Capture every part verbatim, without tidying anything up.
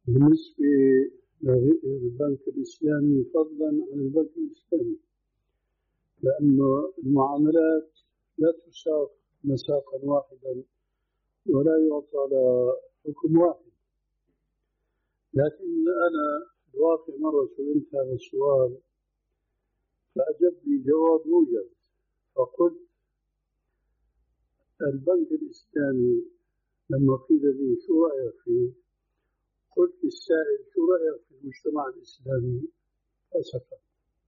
بالنسبة للبنك الإسلامي فضلا عن البنك الإسلامي، لأنه المعاملات لا تساق مساقا واحدا ولا يعطى لها حكم واحد. لكن أنا الواقع مرة سئلت هذا السؤال فأجب لي جواب موجز، فقلت البنك الإسلامي لما قيل لي شو رأيك فيه، قلت للسائل شو رأيك في المجتمع الإسلامي، فسكت.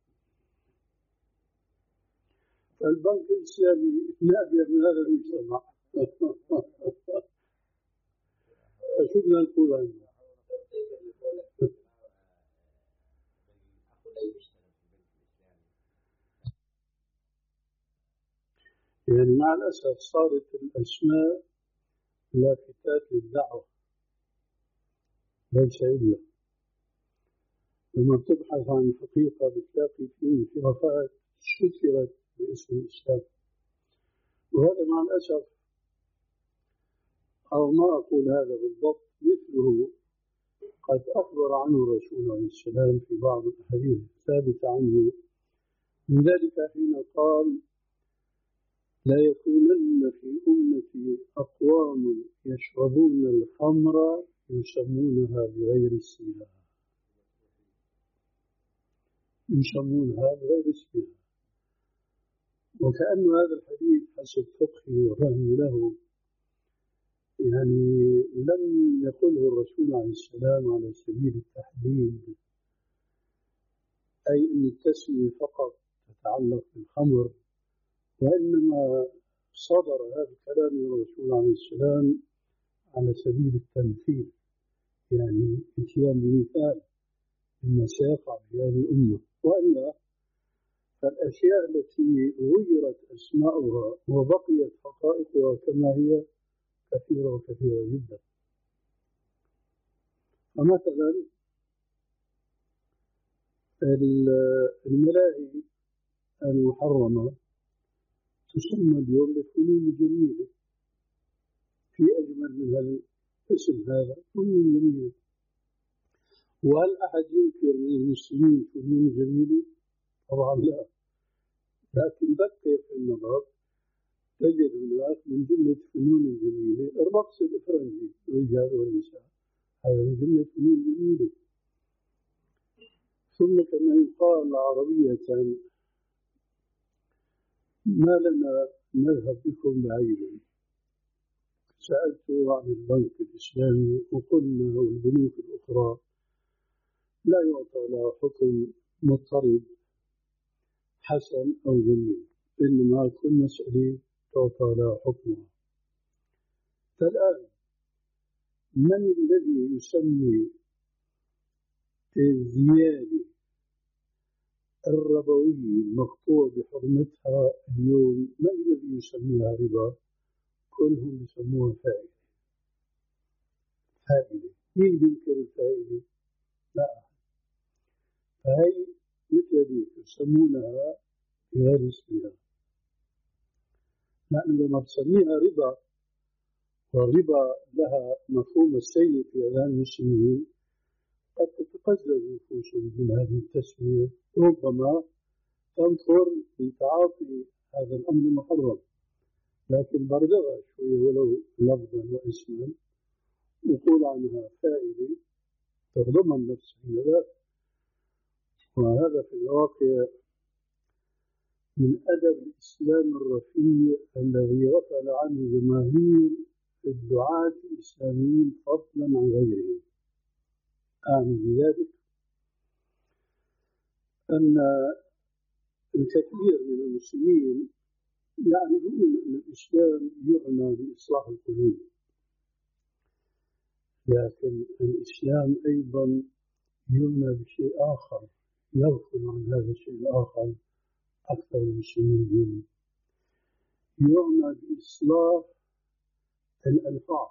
فالبنك الإسلامي نابع من هذا المجتمع. شو بدنا نقول عنه؟ يعني مع الأسف صارت الأسماء لافتات للدعوة ليس إلا. لما تبحث عن حقيقة بتلاقي فيه خرافات شكرت باسم الإسلام، وهذا مع الأسف، أو ما أقول هذا بالضبط، مثله قد أخبر عنه الرسول عليه السلام في بعض الأحاديث الثابتة عنه، من ذلك حين قال: لا يكونن في أمتي أقوام يشربون الخمر يسمونها بغير اسمها يسمونها بغير اسمها وكأن هذا الحديث حسب فقهي وفهمي له يعني لم يقله الرسول عليه السلام على سبيل التحديد، أي أن التسمية فقط تتعلق بالخمر، وإنما صدر هذا الكلام من الرسول عليه السلام على سبيل التمثيل، يعني اتيان بمثال مما سيقع في هذه الأمة. وإلا فالأشياء التي غيرت أسماؤها وبقيت حقائقها كما هي كثيرة وكثيرة جدا. فمثلا الملاهي المحرمة تسمى اليوم بالفنون الجميلة، في أجمل من هذا الاسم، هذا فنون جميلة. وهل أحد ينكر من المسلمين فنون جميلة؟ طبعا لا. لكن دقق في النظر تجد هناك من جملة فنون الجميلة الرقص الإفرنجي الرجال والنساء، هذا من جملة فنون جميلة. ثم كما يقال عربية: ما لنا نذهب بكم بعيدا. سألته عن البنك الإسلامي وقلنا والبنوك الأخرى لا يعطى لها حكم مضطرب حسن أو جميل، إنما كل مسألة تعطى لها حكمها. فالآن من الذي يسمي الزيادة الربوية المقطوع بحرمتها اليوم، من الذي يسميها ربا؟ كلهم يسموها فائدة. فائدة، مين ينكر الفائدة؟ لا. فهي مثل ذلك يسمونها بغير اسمها، لأن لما تسميها ربا والربا لها مفهوم السيء في أذهان المسلمين قد تتقزز نفوسهم من هذه التسمية، ربما تنفر لتعاطي هذا الأمر المحرم، لكن بردغها شوية ولو لفظا واسما وقول عنها فائدة تضمن نفسها ذلك. وهذا في الواقع من أدب الإسلام الرفيع الذي غفل عنه جماهير الدعاة الإسلاميين فضلا عن غيرهم. أعني بذلك أن الكثير من المسلمين يعرفون أن الإسلام يعنى بإصلاح القلوب، لكن الإسلام أيضا يعنى بشيء آخر، يغفل عن هذا الشيء الآخر أكثر المسلمين اليوم. يعنى بإصلاح الألفاظ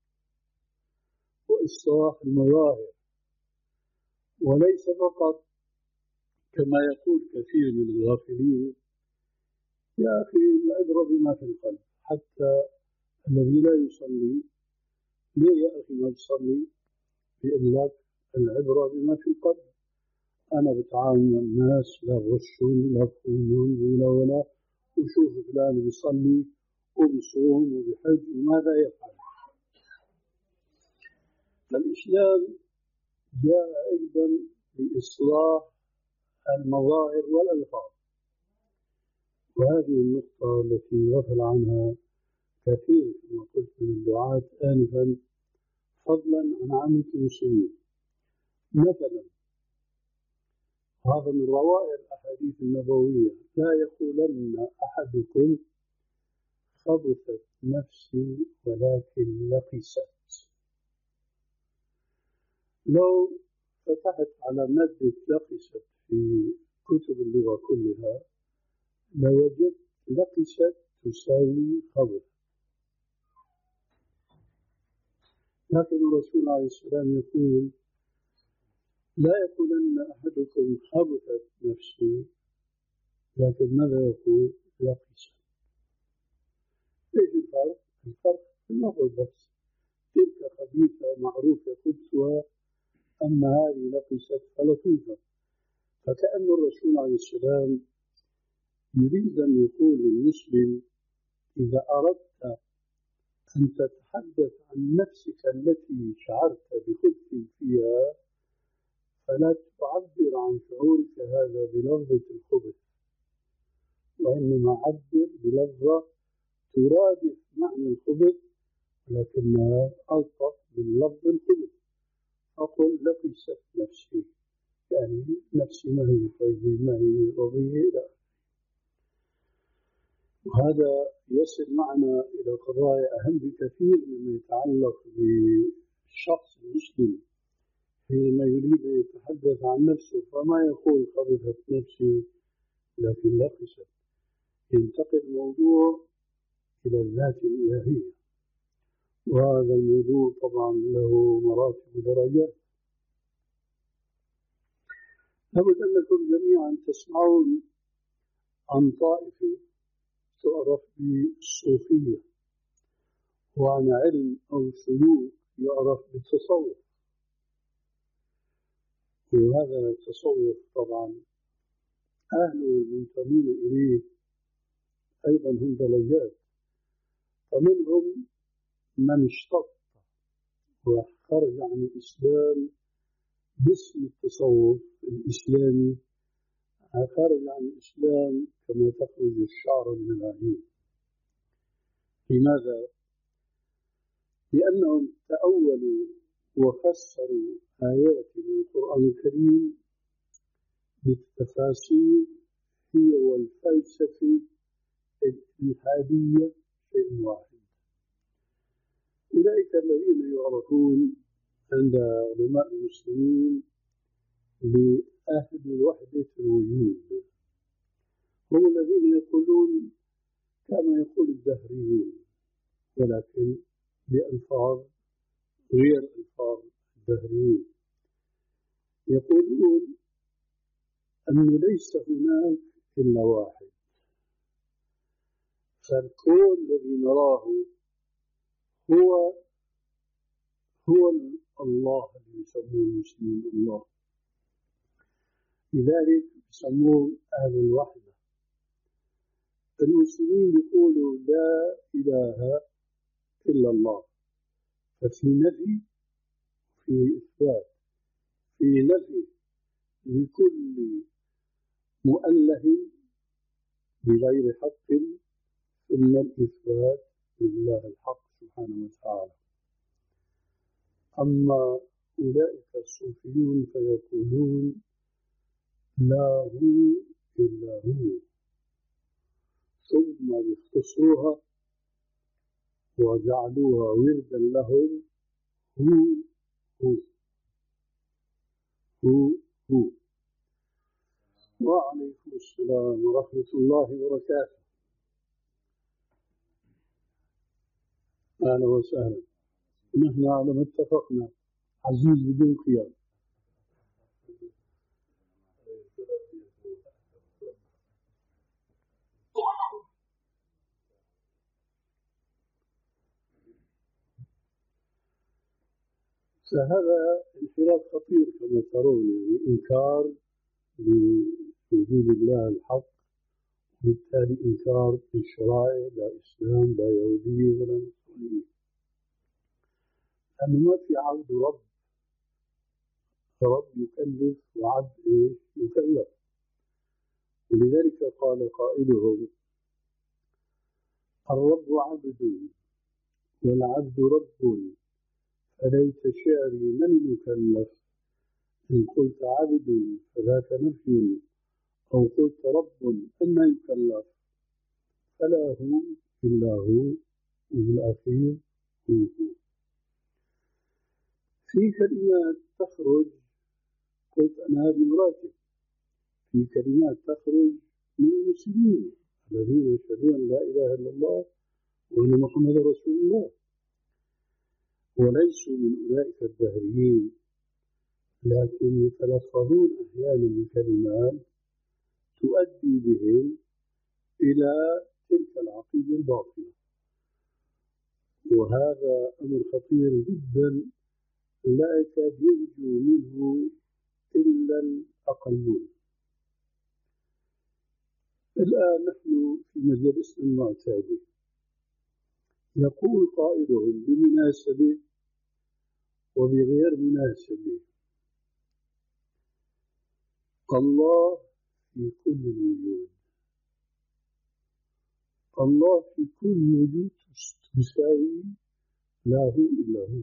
وإصلاح المظاهر، وليس فقط كما يقول كثير من الغافلين: يا أخي العبرة بما في القلب. حتى الذي لا يصلي، ليه يا أخي ما تصلي؟ بيقول لك العبرة بما في القلب. أنا بتعامل مع الناس لا غشون لا خونون ولا ولا وشوف فلان بيصلي وبيصوم وبيحج وماذا يفعل. فالإسلام جاء أيضا لإصلاح المظاهر والألفاظ، وهذه النقطة التي غفل عنها كثير كما قلت من الدعاة آنفا، فضلا عن عامة المسلمين. مثلا هذا من روائع الأحاديث النبوية: لا يقولن أحدكم خبثت نفسي ولكن لقست. لو فتحت على مادة لقست في كتب اللغة كلها لوجدت لقست تساوي خبث، لكن الرسول عليه السلام يقول: لا يقولن أحدكم خبثت نفسي، لكن ماذا يقول؟ لقست. ايش الفرق؟ الفرق في اللفظ بس، تلك خبيثة معروفة خبثها، أما هذه لقست فلطيفة. فكأن الرسول عليه السلام يريد أن يقول للمسلم: إذا أردت أن تتحدث عن نفسك التي شعرت بخبث فيها فلا تعبر عن شعورك هذا بلفظة الخبث، وإنما عبر بلفظة ترادف معنى الخبث لكنها ألطف من لفظ الخبث. أقول لقست نفسي، يعني نفسي ما هي طيبة ما هي رضية، لا. وهذا يصل معنا إلى قضايا أهم بكثير مما يتعلق بالشخص المسلم حينما يريد أن يتحدث عن نفسه، فما يقول خبثت نفسي لكن لقست. ينتقل الموضوع إلى الذات الإلهية، وهذا الموضوع طبعا له مراتب ودرجات. لابد أنكم جميعا تسمعون عن طائفة تعرف بالصوفية، وعن علم أو سلوك يعرف بالتصوف. وهذا التصوف طبعا أهله المنتمون إليه أيضا هم درجات، فمنهم من اشتق وخرج عن الإسلام باسم التصوف الإسلامي، خرج عن الإسلام كما تخرج الشعر من العجين. لماذا؟ لأنهم تأولوا وفسروا آيات من القرآن الكريم بالتفاسير هي والفلسفة الإلحادية شيء واحد. أولئك الذين يعرفون عند علماء المسلمين بأهل وحدة الوجود هم الذين يقولون كما يقول الدهريون، ولكن بألفاظ غير ألفاظ الدهريين. يقولون أنه ليس هناك إلا واحد، فالكون الذي نراه هو هو الله الذي يسموه المسلمين الله، لذلك يسموه أهل الوحدة. المسلمين يقولوا لا إله إلا الله، ففي نفي في إثبات، في نفي لكل مؤله بغير حق، ثم الإثبات لله الحق سبحانه وتعالى. أما أولئك الصوفيون فيقولون لا هو إلا هو، ثم يختصروها وجعلوها وردا لهم: هو هو هو هو. وعليكم السلام ورحمة الله وبركاته. أهلا وسهلا. نحن على ما اتفقنا عزيز بدون خيار. فهذا انحراف خطير كما ترون، يعني إنكار لوجود الله الحق، وبالتالي إنكار للشرائع، لا إسلام لا يهودية ولا نصرانية، لأنه ما في عبد رب رب يكلف وعبد إيش يكلف. ولذلك قال قائلهم: الرب عبد والعبد رب، فليس شعري من يكلف، إن قلت عبد فذاك نفي، أو قلت رب أما يكلف، فلا هو إلا هو، وبالأخير هو هو. في كلمات تخرج، قلت أنا هذه مراتب، في كلمات تخرج من المسلمين الذين يشهدون أن لا إله إلا الله وأن محمد رسول الله، وليسوا من أولئك الدهريين، لكن يتلفظون أحيانا بكلمات تؤدي بهم إلى تلك العقيدة الباطلة، وهذا أمر خطير جدا لا يكاد ينجو منه إلا الأقلون. الآن نحن في مجلسنا المعتاد، يقول قائلهم بمناسبة وبغير مناسبة: الله في كل الوجود، الله في كل الوجود تساوي لا هو إلا هو.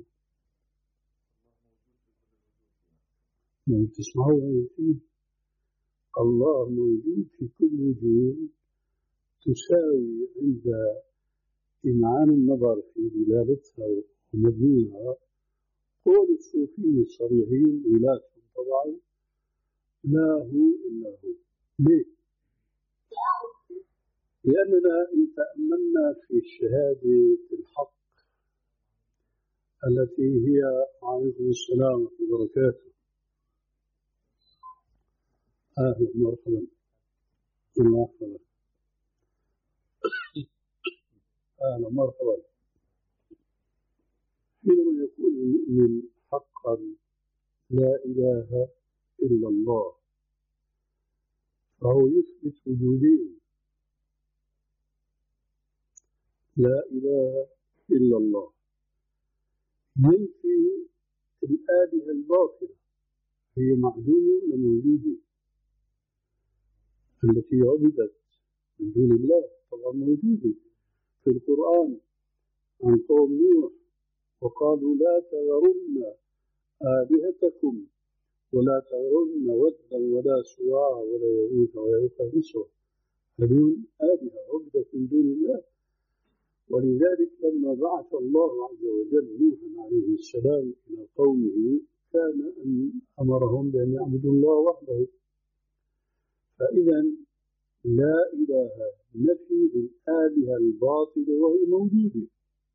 ما تسمعوا هاي؟ الله موجود في كل وجود تساوي عند إمعان النظر في دلالتها ومضمونها قول الصوفية الصريحين ولاتهم طبعا: لا هو إلا هو. ليه؟ لأننا إن تأملنا في شهادة الحق التي هي عليكم السلام ورحمة الله وبركاته، أهلا مرحبا، الله يحفظك، أهلا مرحبا. حينما يقول المؤمن حقا لا إله إلا الله، فهو يثبت وجودين: لا إله إلا الله، ينفي الآلهة الباطلة، هي معدومة ولا موجودة؟ التي عبدت من دون الله طبعا موجودة في القرآن عن قوم نوح: وقالوا لا تذرن آلهتكم ولا تذرن ودا ولا سواع ولا يغوث ويعوق ونسرا، هذول آلهة عبدت من دون الله. ولذلك لما بعث الله عز وجل نوحا عليه السلام إلى قومه كان أن أمرهم بأن يعبدوا الله وحده. فإذا لا إله نفي للآلهة الباطلة وهي موجودة،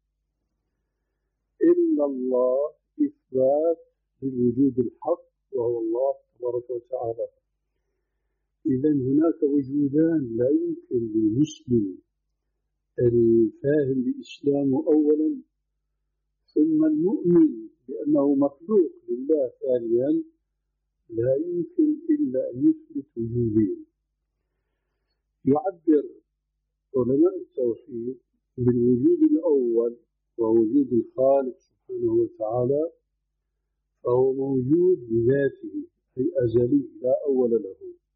إلا الله إثبات للوجود الحق وهو الله تبارك وتعالى. إذا هناك وجودان لا يمكن للمسلم الفاهم بإسلامه أولا ثم المؤمن بأنه مخلوق لله ثانيا، لا يمكن إلا أن يثبت وجودين. يعبر علماء التوحيد بالوجود الأول ووجود الخالق سبحانه وتعالى، فهو موجود بذاته أي أزلي لا أول له،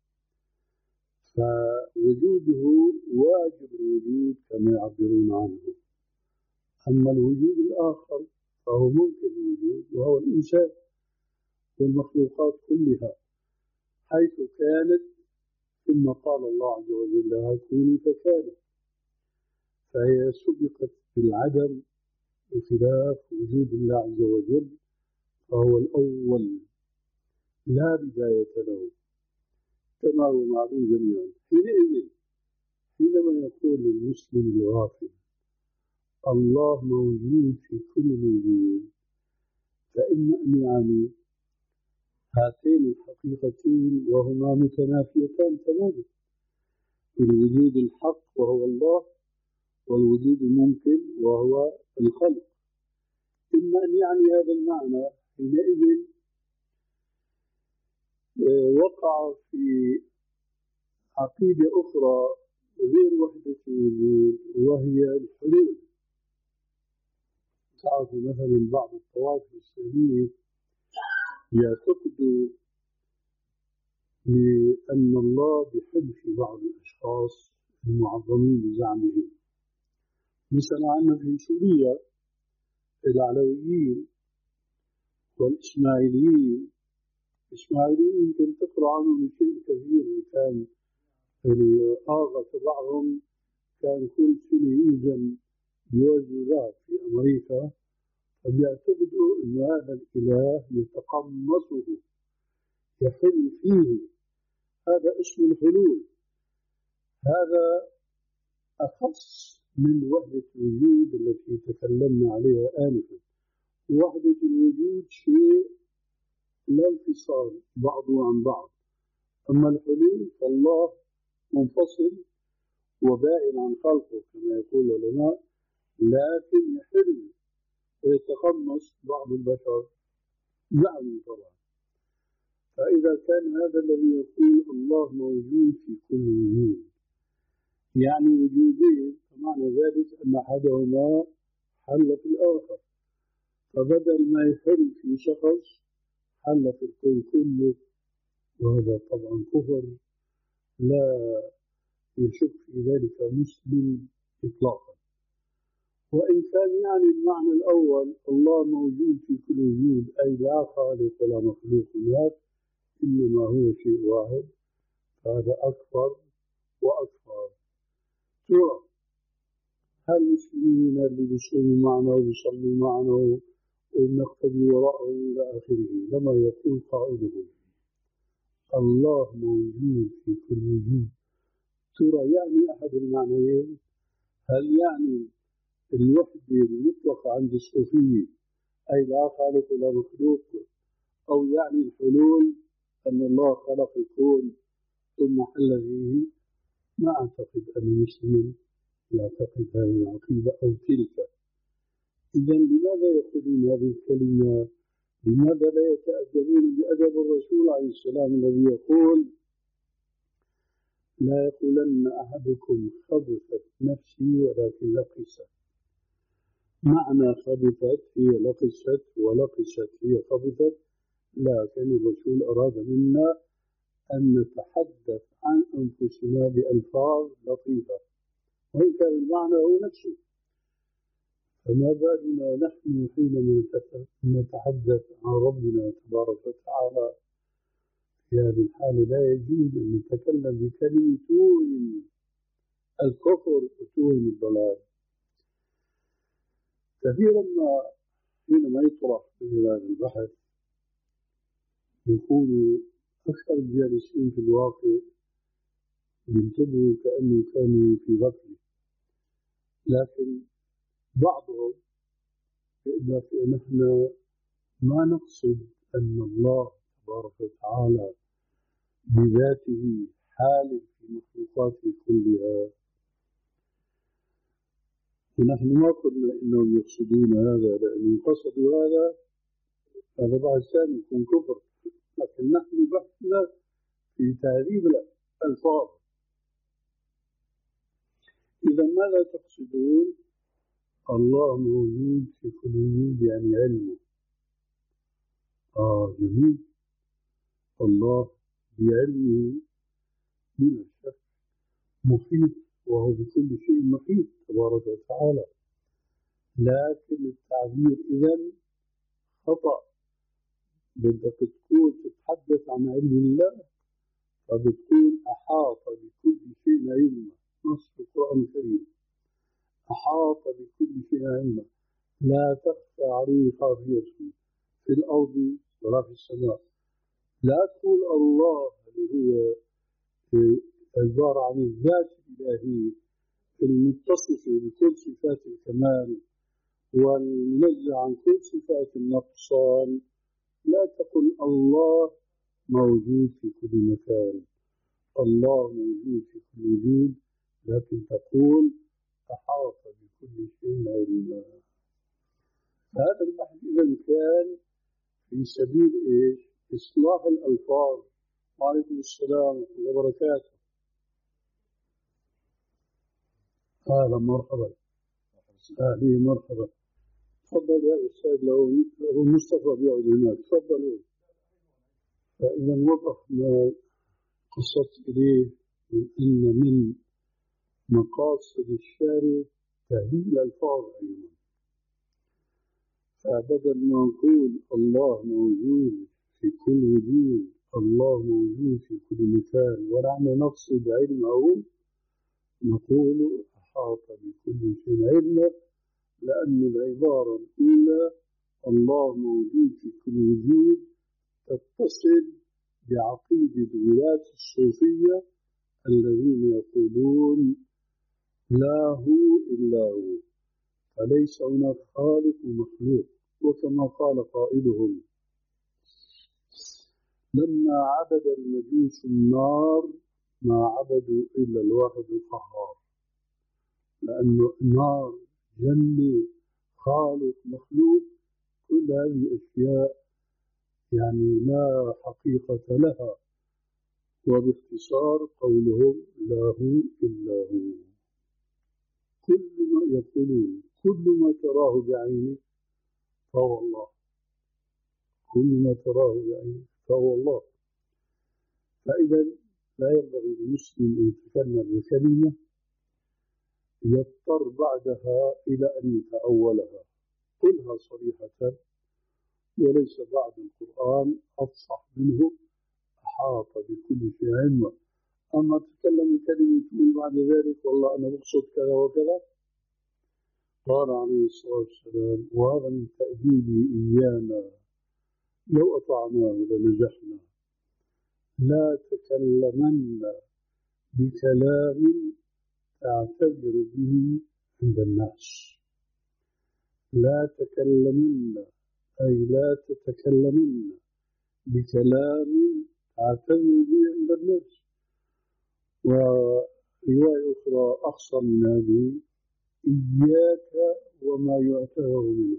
فوجوده واجب الوجود كما يعبرون عنه. أما الوجود الآخر فهو ممكن الوجود وهو الإنسان والمخلوقات كلها، حيث كانت ثم قال الله عز وجل لها كوني فكانت، فهي سبقت بالعدم بخلاف وجود الله عز وجل فهو الأول لا بداية له كما هو معلوم جميعا. حينئذ حينما يقول للمسلم الغافل الله موجود في كل الوجود، فإما أن يعني هاتين الحقيقتين وهما متنافيتان تماما: الوجود الحق وهو الله، والوجود الممكن وهو الخلق. إما أن يعني هذا المعنى حينئذ وقع في عقيدة أخرى غير وحدة الوجود، وهي الحلول. تعرفوا مثلا بعض الطوائف الإسلامية يعتقدوا بأن الله بحل في بعض الأشخاص المعظمين بزعمهم. مثلا عندنا في سوريا العلويين والإسماعيليين. الإسماعيليين يمكن تقرأ عنهم شيء كثير. كان الآغا تبعهم كان كل سنة يوزن بوزن ذهب في أمريكا، فبيعتقدوا أن هذا الإله يتقمصه يحل فيه. هذا اسم الحلول. هذا أخص من وحدة الوجود التي تكلمنا عليها آنفا. وحدة الوجود شيء لا انفصال بعضه عن بعض، أما الحلول فالله منفصل وبائن عن خلقه كما يقول العلماء، لكن يحل ويتقمص بعض البشر زعموا طبعا. فإذا كان هذا الذي يقول الله موجود في كل وجود، يعني وجودين، فمعنى ذلك أن أحدهما حل في الآخر. فبدل ما يحل في شخص حل في الكون كله، وهذا طبعا كفر لا يشك في ذلك مسلم إطلاقا. وإن كان يعني المعنى الأول الله موجود في كل وجود، أي لا خالق ولا مخلوق هناك، إنما هو شيء واحد، فهذا أكبر وأكبر. ترى هل المسلمين اللي بيصوموا معنا وبيصلوا معنا ونقتدي وراءه إلى آخره لما يقول قائله الله موجود في كل وجود، ترى يعني أحد المعنيين؟ هل يعني الوحدة المطلقة عند الصوفية أي لا خالق ولا مخلوق، أو يعني الحلول أن الله خلق الكون ثم حل فيه؟ ما أعتقد أن مسلم يعتقد هذه العقيدة أو تلك. إذا لماذا يقولون هذه الكلمة؟ لماذا لا يتأدبون بأدب الرسول عليه السلام الذي يقول لا يقولن أحدكم خبثت نفسي ولكن لقست؟ معنى خبثت هي لقست ولقست هي خبثت، لكن الرسول أراد منا أن نتحدث عن أنفسنا بألفاظ لطيفة وإن كان المعنى هو نفسه. فما بالنا نحن حينما نتحدث عن ربنا تبارك وتعالى؟ في هذه الحالة لا يجوز أن نتكلم بكلمة توهم الكفر وتوهم الضلال. كثيرا ما حينما يطرح في هذا البحث يقول أكثر الجالسين في الواقع ينتبهوا كأنه كانوا في غفلة، لكن بعضهم يقول نحن ما نقصد أن الله تبارك وتعالى بذاته حال في مخلوقاته كلها، ونحن ما قلنا إنهم يقصدون هذا، لأنهم قصدوا هذا هذا بعد ثاني يكون كفر. لكن نحن بحثنا في تعريب الألفاظ. إذا ماذا تقصدون؟ الله موجود في كل وجود يعني علمه. آه جميل. الله بعلمه من الشك محيط، وهو بكل شيء محيط تبارك وتعالى. لكن التعبير إذن خطأ. بدك تقول تتحدث عن علم الله فبتقول أحاط بكل شيء علما. نص القرآن الكريم أحاط بكل شيء علما لا تخفى عليه خافية في الأرض ولا في السماء. لا تقول الله اللي هو عبارة عن الذات الإلهية المتصفة بكل صفات الكمال والمنزه عن كل صفات النقصان. لا تقل الله موجود في كل مكان، الله موجود في كل وجود، لكن تقول أحاط بكل شيء علما. هذا البحث إذا كان في سبيل إيش؟ إصلاح الألفاظ. وعليكم السلام ورحمة الله وبركاته. أهلا مرحبا. أهلي مرحبا. تفضل يا أستاذ. لو أبو مصطفى بيقعد هناك تفضلوا. فإذا وضح ما قصدت إليه من أن من مقاصد الشارع تهذيب الألفاظ أيضا. فبدل ما نقول الله موجود في كل وجود، الله موجود في كل مكان، ونحن نقصد علمه، نقول أحاط بكل شيء علما، لأن العبارة الأولى الله موجود في كل وجود تتصل بعقيدة ولاة الصوفية الذين يقولون لا هو إلا هو، فليس هناك خالق ومخلوق. وكما قال قائلهم لما عبد المجوس النار ما عبدوا إلا الواحد القهار، لأنه نار، جنة، خالق، مخلوق، كل هذه أشياء يعني لا حقيقة لها. وباختصار قولهم لا هو إلا هو. كل ما يقولون كل ما تراه بعينك فهو الله، كل ما تراه بعينك فهو الله. فإذا لا ينبغي للمسلم أن يتكلم بكلمة يضطر بعدها إلى أن يتأولها. قلها صريحة، وليس بعد القرآن أفصح منه أحاط بكل شيء علما. أما تتكلم بكلمة تقول بعد ذلك والله أنا بقصد كذا وكذا. قال عليه الصلاة والسلام وهذا من تأديبه إيانا لو أطعناه لنجحنا، لا تكلمن بكلام تعتذر به عند الناس. لا تكلمن أي لا تتكلمن بكلام تعتذر به عند الناس. ورواية أخرى أقصى من هذه إياك وما يعتذر منه،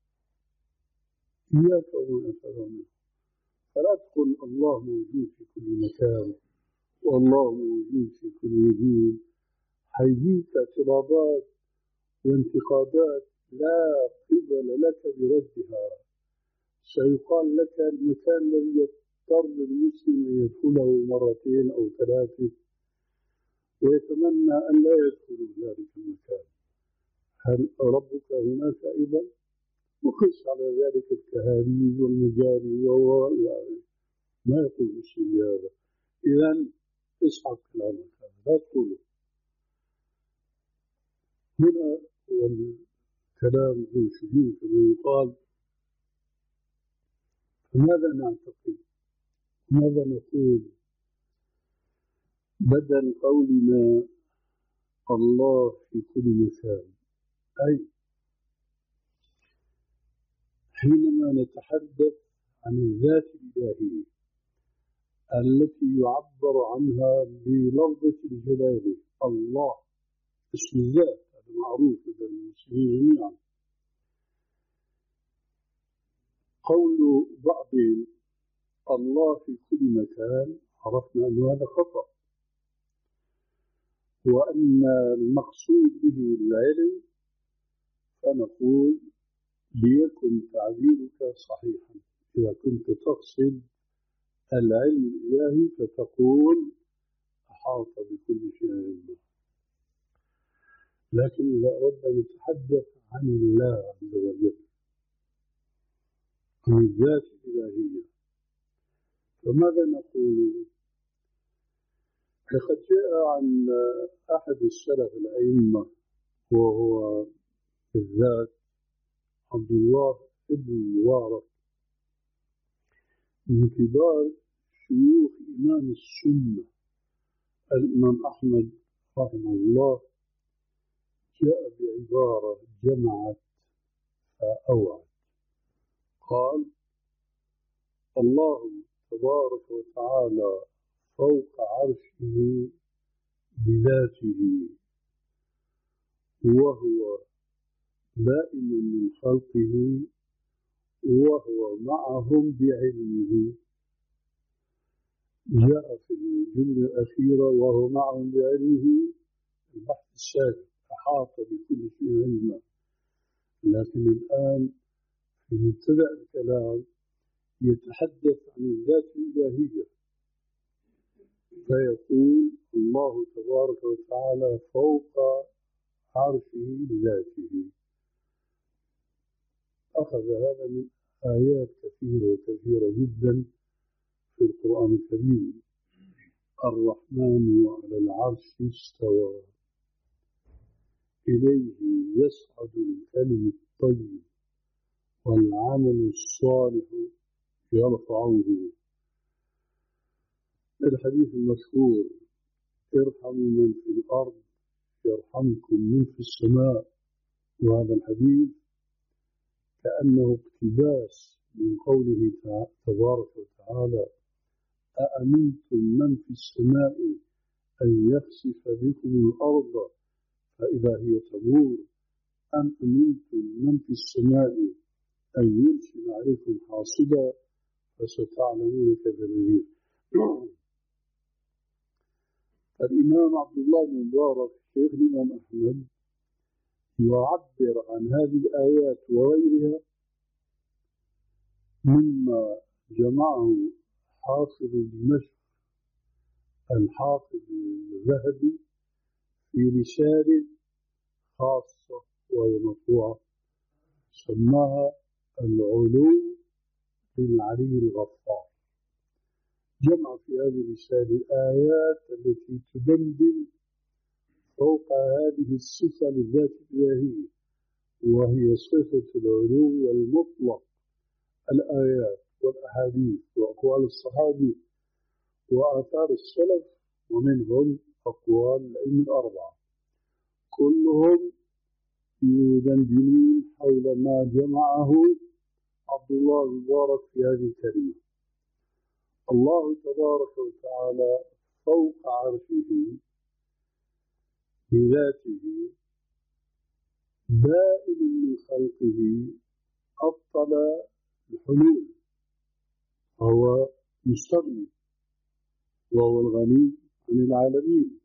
إياك وما يعتذر منه. فلا تقل الله موجود في كل مكان والله موجود في كل وجود، حيجيك اعتراضات وانتقادات لا قبل لك بردها. سيقال لك المكان الذي يضطر المسلم أن يدخله مرتين أو ثلاثة ويتمنى أن لا يدخل ذلك المكان، هل ربك هناك أيضا؟ وقس على ذلك الكهاريج والمجاري وإلى ما يقول المسلم بهذا. إذا اسحق كلامك هذا، لا تقوله. هنا هو الكلام ذو شجون كما يقال. فماذا نعتقد؟ ماذا نقول بدل قولنا الله في كل مكان؟ أي حينما نتحدث عن الذات الإلهية التي يعبر عنها بلفظة الجلالة الله، اسم الذات هذا معروف لدى المسلمين جميعا. قول بعضهم الله في كل مكان عرفنا أن هذا خطأ، وأن المقصود به العلم، فنقول ليكن تعبيرك صحيحا. إذا كنت تقصد العلم الإلهي فتقول أحاط بكل شيء علما. لكن إذا أردنا نتحدث عن الله عز وجل، عن الذات الإلهية، فماذا نقول؟ لقد جاء عن أحد السلف الأئمة وهو بالذات عبد الله بن المبارك من كبار شيوخ إمام السنة الإمام أحمد رحمه الله، جاء بعبارة جمعت فأوعت. قال الله تبارك وتعالى فوق عرشه بذاته، وهو بائن من خلقه وهو معهم بعلمه. جاء في الجملة الأخيرة وهو معهم بعلمه البحث الشاذ، أحاط بكل شيء علما. لكن الآن في مبتدأ الكلام يتحدث عن الذات الإلهية، فيقول الله تبارك وتعالى فوق عرشه بذاته. أخذ هذا من آيات كثيرة وكثيرة جدا في القرآن الكريم. الرحمن على العرش استوى، إليه يصعد الكلم الطيب والعمل الصالح يرفعه. الحديث المشهور ارحموا من في الأرض يرحمكم من في السماء، وهذا الحديث كأنه اقتباس من قوله تبارك وتعالى أأمنتم من في السماء أن يخسف بكم الأرض فإذا هي تمور أم أمنتم من في السماء أن يرسل عليكم حاصبا فستعلمون كيف نذير. الإمام عبد الله بن مبارك شيخ الإمام أحمد يعبر عن هذه الآيات وغيرها مما جمعه حافظ دمشق الحافظ الذهبي في رسالة خاصة وهي مطبوعة سماها العلو للعلي الغفار. جمع في هذه الرسالة الآيات التي تدندن فوق هذه الصفة للذات الإلهية، وهي صفة العلو المطلق. الآيات والأحاديث وأقوال الصحابة وآثار السلف، ومنهم أقوال الأئمة الأربعة، كلهم يدندنون حول ما جمعه عبد الله المبارك في هذه الكلمة. الله تبارك وتعالى فوق عرشه بذاته بائن من خلقه أبطل الحلول، هو مستغني وهو الغني عن العالمين.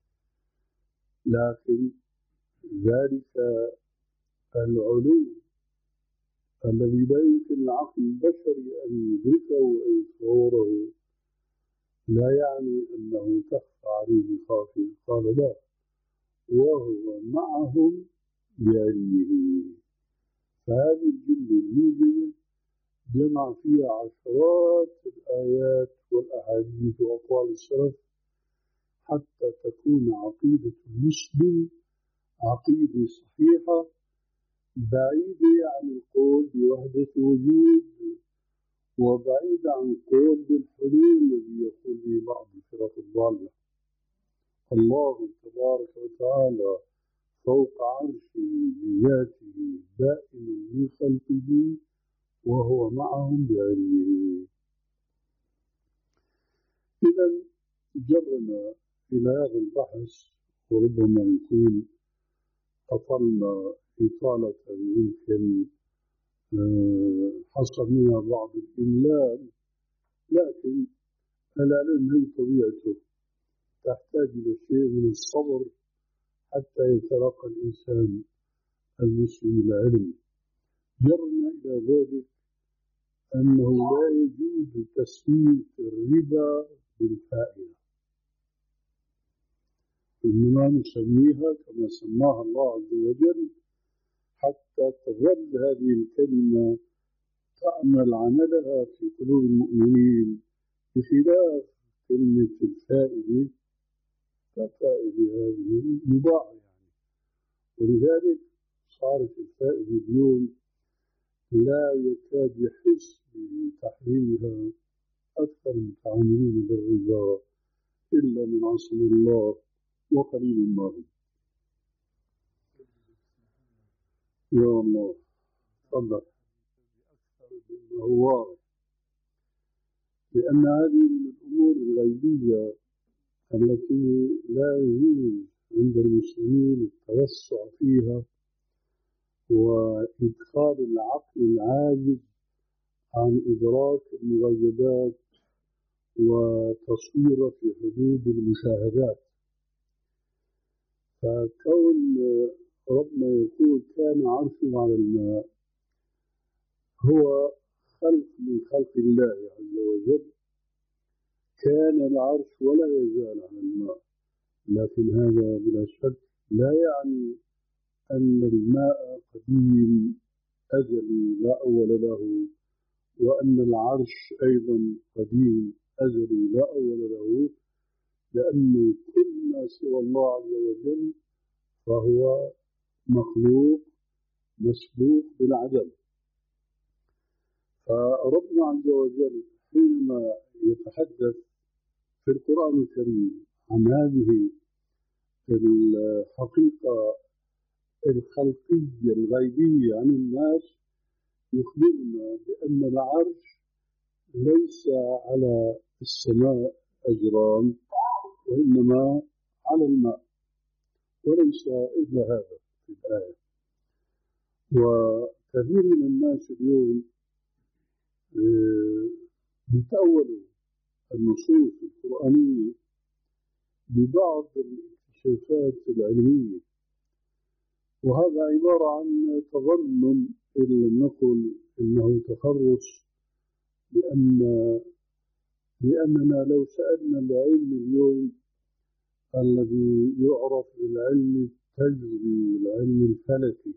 لكن ذلك العلو الذي لا يمكن العقل البشري أن يدركه وأن يتصوره لا يعني أنه تخفى عليه خافية. قال لا، وهو معهم بعلمه. فهذه الجملة الموجزة جمع فيها عشرات الآيات والأحاديث وأقوال السلف حتى تكون عقيدة المسلم عقيدة صحيحة بعيدة عن القول بوحدة الوجود، وبعيدة عن القول بالحلول الذي يقول به بعض الفرق الضالة. الله تبارك وتعالى فوق عرشه بذاته بائن من خلقه وهو معهم بعلمه. إذا جرنا إلى هذا البحث، وربما يكون أطلنا إطالة يمكن حصل منها بعض الإملال، لكن العلم هي طبيعته تحتاج إلى شيء من الصبر حتى يتلقى الإنسان المسلم العلم. جرنا إلى ذلك أنه لا يجوز تسمية الربا بالفائدة، إنما نسميها كما سماها الله عز وجل حتى تظل هذه الكلمة تعمل عملها في قلوب المؤمنين، بخلاف كلمة الفائدة كفائدة هذه مباحة يعني. ولذلك صارت الفائدة اليوم لا يكاد يحس بتحريمها أكثر المتعاملين بالربا إلا من عصم الله وقليل ما هم. يا الله تفضل أكثر مما هو واضح، لأن هذه من الأمور الغيبية التي لا يجوز عند المسلمين التوسع فيها وإدخال العقل العاجز عن إدراك المغيبات وتصويره في حدود المشاهدات. فكون ربنا يقول كان عرشه على الماء هو خلق من خلق الله عز وجل. كان العرش ولا يزال على الماء، لكن هذا بلا شك لا يعني أن الماء قديم أزلي لا أول له، وأن العرش أيضا قديم أزلي لا أول له، لأنه كل ما سوى الله عز وجل فهو مخلوق مسبوق بالعدم. فربنا عز وجل حينما يتحدث في القرآن الكريم عن هذه الحقيقة الخلقية الغيبية عن الناس يخبرنا بأن العرش ليس على السماء أجرام، وإنما على الماء، وليس إلا هذا في الآية. وكثير من الناس اليوم بيتأولوا النصوص القرآنية ببعض الاكتشافات العلمية، وهذا عبارة عن تظنن إن لم نقل إنه تخرص، لأن لأننا لو سألنا العلم اليوم الذي يعرف بالعلم التجري والعلم الفلكي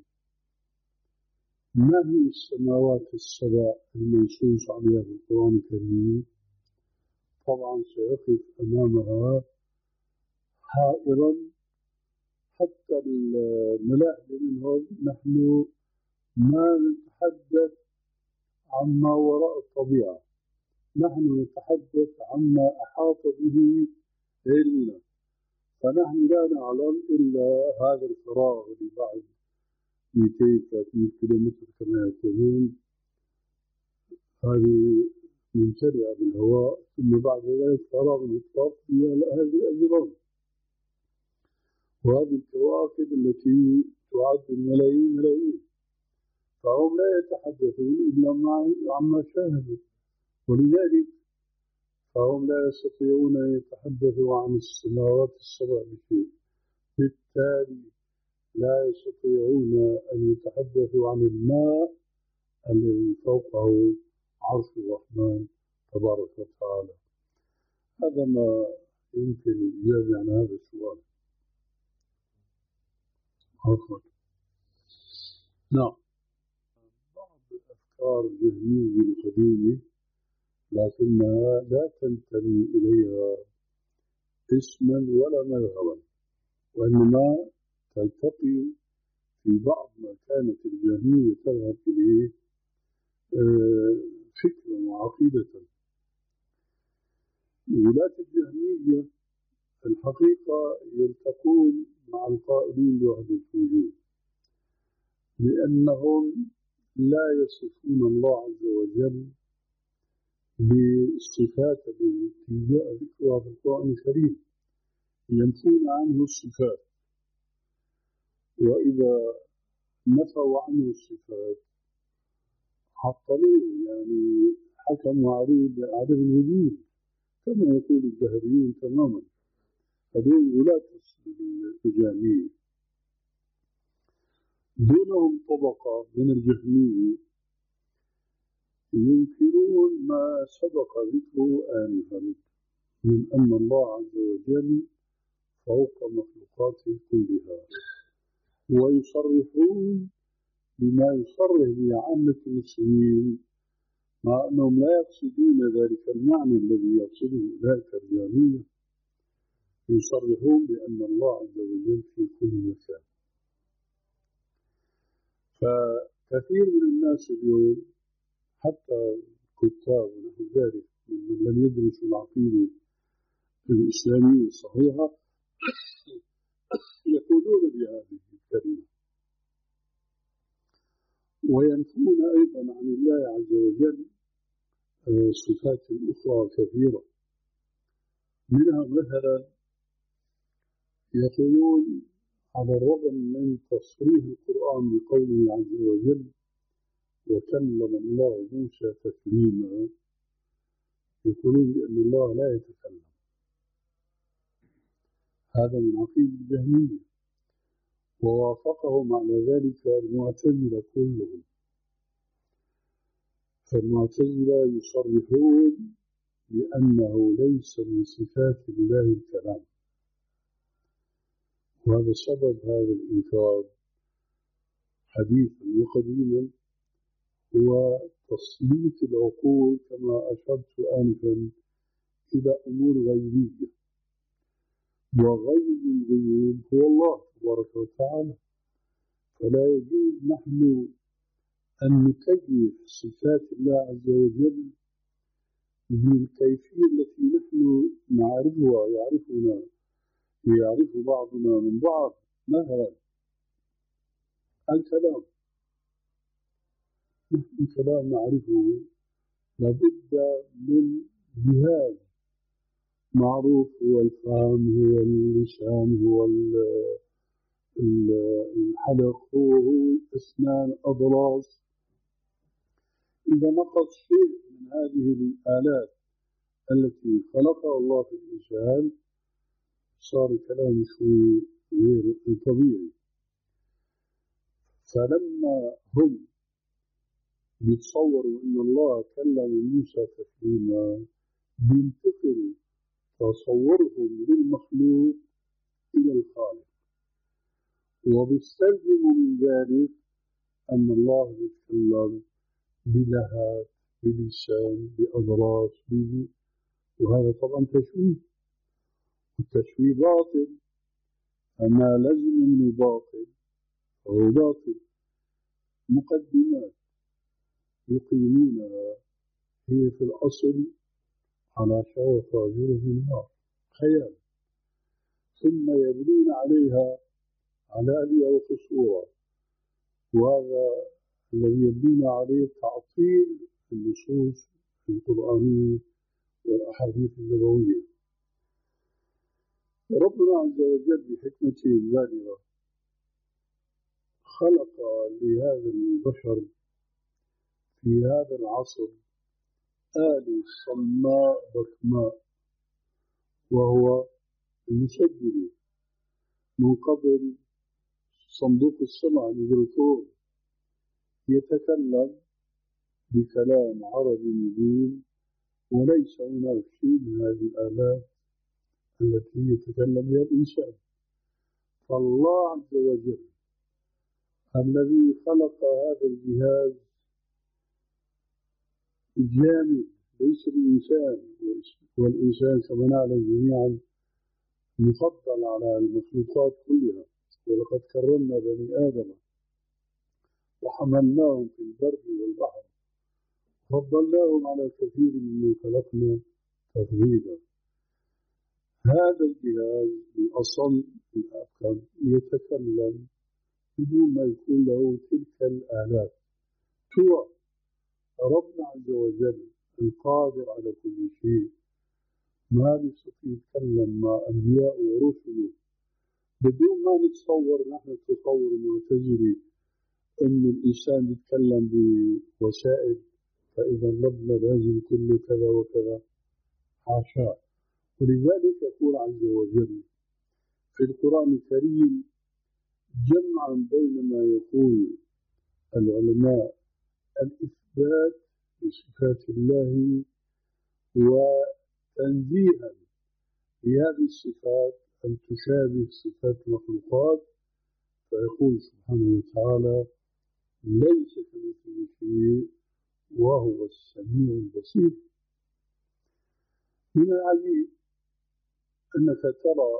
ما هي السماوات السبع المنصوص عليها في القرآن الكريم، طبعا سيقف أمامها حائرا. حتى الملاحدة منهم نحن ما نتحدث عما وراء الطبيعة، نحن نتحدث عما أحاط به علمنا، فنحن لا نعلم إلا هذا الفراغ اللي بعد مئتين ثلاثمئة كيلومتر كما يقولون، هذه ممتلئة بالهواء، ثم بعد ذلك فراغ مطلق في هذه الأجرام وهذه الكواكب التي تعد الملايين ملايين. فهم لا يتحدثون إلا عما شاهدوا، ولذلك فهم لا يستطيعون أن يتحدثوا عن السماوات السبع بشيء، بالتالي لا يستطيعون أن يتحدثوا عن الماء الذي فوقه عرش الرحمن تبارك وتعالى. هذا ما يمكن الإجابة عن هذا السؤال. عفوا. نعم، بعض الأفكار الجهمية القديمة لكنها لا تنتمي إليها اسما ولا مذهبا، وإنما تلتقي في بعض ما كانت الجهمية تذهب إليه فكرا وعقيدة. ولاة الجهمية الحقيقة يلتقون مع القائلين بوحدة الوجود، لأنهم لا يصفون الله عز وجل بالصفات التي جاء ذكرها في القرآن الكريم، ينفون عنه الصفات، وإذا نفوا عنه الصفات عطلوه، يعني حكموا عليه بعدم الوجود كما يقول الذهبيون تماما. هذول ولاة الجهمية. دونهم طبقة من الجهمية ينكرون ما سبق ذكره آنفا من أن الله عز وجل فوق مخلوقاته كلها، ويصرحون بما يصرح به عامة المسلمين، مع أنهم لا يقصدون ذلك المعنى الذي يقصده أولئك الجهمية. يصرحون بأن الله عز وجل في كل مكان. فكثير من الناس اليوم حتى الكتاب ونحو ذلك ممن لم يدرسوا العقيدة الإسلامية الصحيحة يقولون بهذه الكلمة، وينفون أيضا عن الله عز وجل صفات أخرى كثيرة. منها مثلا يقولون على الرغم من تصريح القرآن بقوله عز وجل وكلم الله موسى تكليما، يقولون بأن الله لا يتكلم. هذا من عقيدة الجهمية، ووافقهم على ذلك المعتزلة كلهم. فالمعتزلة يصرحون بأنه ليس من صفات الله الكلام، وهذا سبب هذا الإنكار حديثا وقديما هو تسليط العقول كما أشرت آنفا إلى أمور غيبية، وغيب الغيوب هو الله تبارك وتعالى. فلا يجوز نحن أن نكيف صفات الله عز وجل بالكيفية التي نحن نعرفها يعرفنا يعرف بعضنا من بعض. مثلا الكلام، نحن الكلام نعرفه لابد من جهاز معروف، هو الفم، هو اللسان، هو الحلق، هو هو الأسنان، الأضراس. إذا نقص شيء من هذه الآلات التي خلقها الله في الإنسان صار الكلام شوي غير طبيعي. فلما هم يتصوروا أن الله كلم موسى تكليما بينتقل تصورهم للمخلوق إلى الخالق، وبيستلزموا من ذلك أن الله يتكلم بلهات، بلسان، بأضراس، بذي، وهذا طبعا تشويه، والتشويه باطل. أما لازم منه باطل فهو باطل. مقدمات يقيمونها هي في الأصل على شوفة جرف النار، خيال، ثم يبنون عليها علالي أو قصورا، وهذا الذي يبنون عليه تعطيل النصوص القرآنية والأحاديث النبوية. ربنا عز وجل بحكمته البالغة خلق لهذا البشر في هذا العصر آلة صماء بكماء، وهو المسجل من قبل صندوق السمع الميكروفون، يتكلم بكلام عربي مبين، وليس هناك شيء من هذه الآلات التي يتكلم بها الإنسان. فالله عز وجل الذي خلق هذا الجهاز جامد ليس الإنسان، والإنسان كما نعلم جميعا مفضل على المخلوقات كلها، ولقد كرمنا بني آدم وحملناهم في البر والبحر فضلناهم على كثير ممن خلقنا تفضيلا. هذا الجهاز الأصل الأبكم يتكلم بدون ما يكون له تلك الآلات. هو ربنا عز وجل القادر على كل شيء، ما بيستطيع يتكلم مع أنبياء ورسله بدون ما نتصور نحن تصور معتزلي أن الإنسان يتكلم بوسائل فإذا ربنا لازم كله كذا وكذا، حاشا. ولذلك يقول عز وجل في القرآن الكريم جمعا بين ما يقول العلماء الإثبات لصفات الله وتنزيها لهذه الصفات أن تشابه صفات المخلوقات، فيقول سبحانه وتعالى ليس كمثله شيء وهو السميع البصير. من العجيب أنك ترى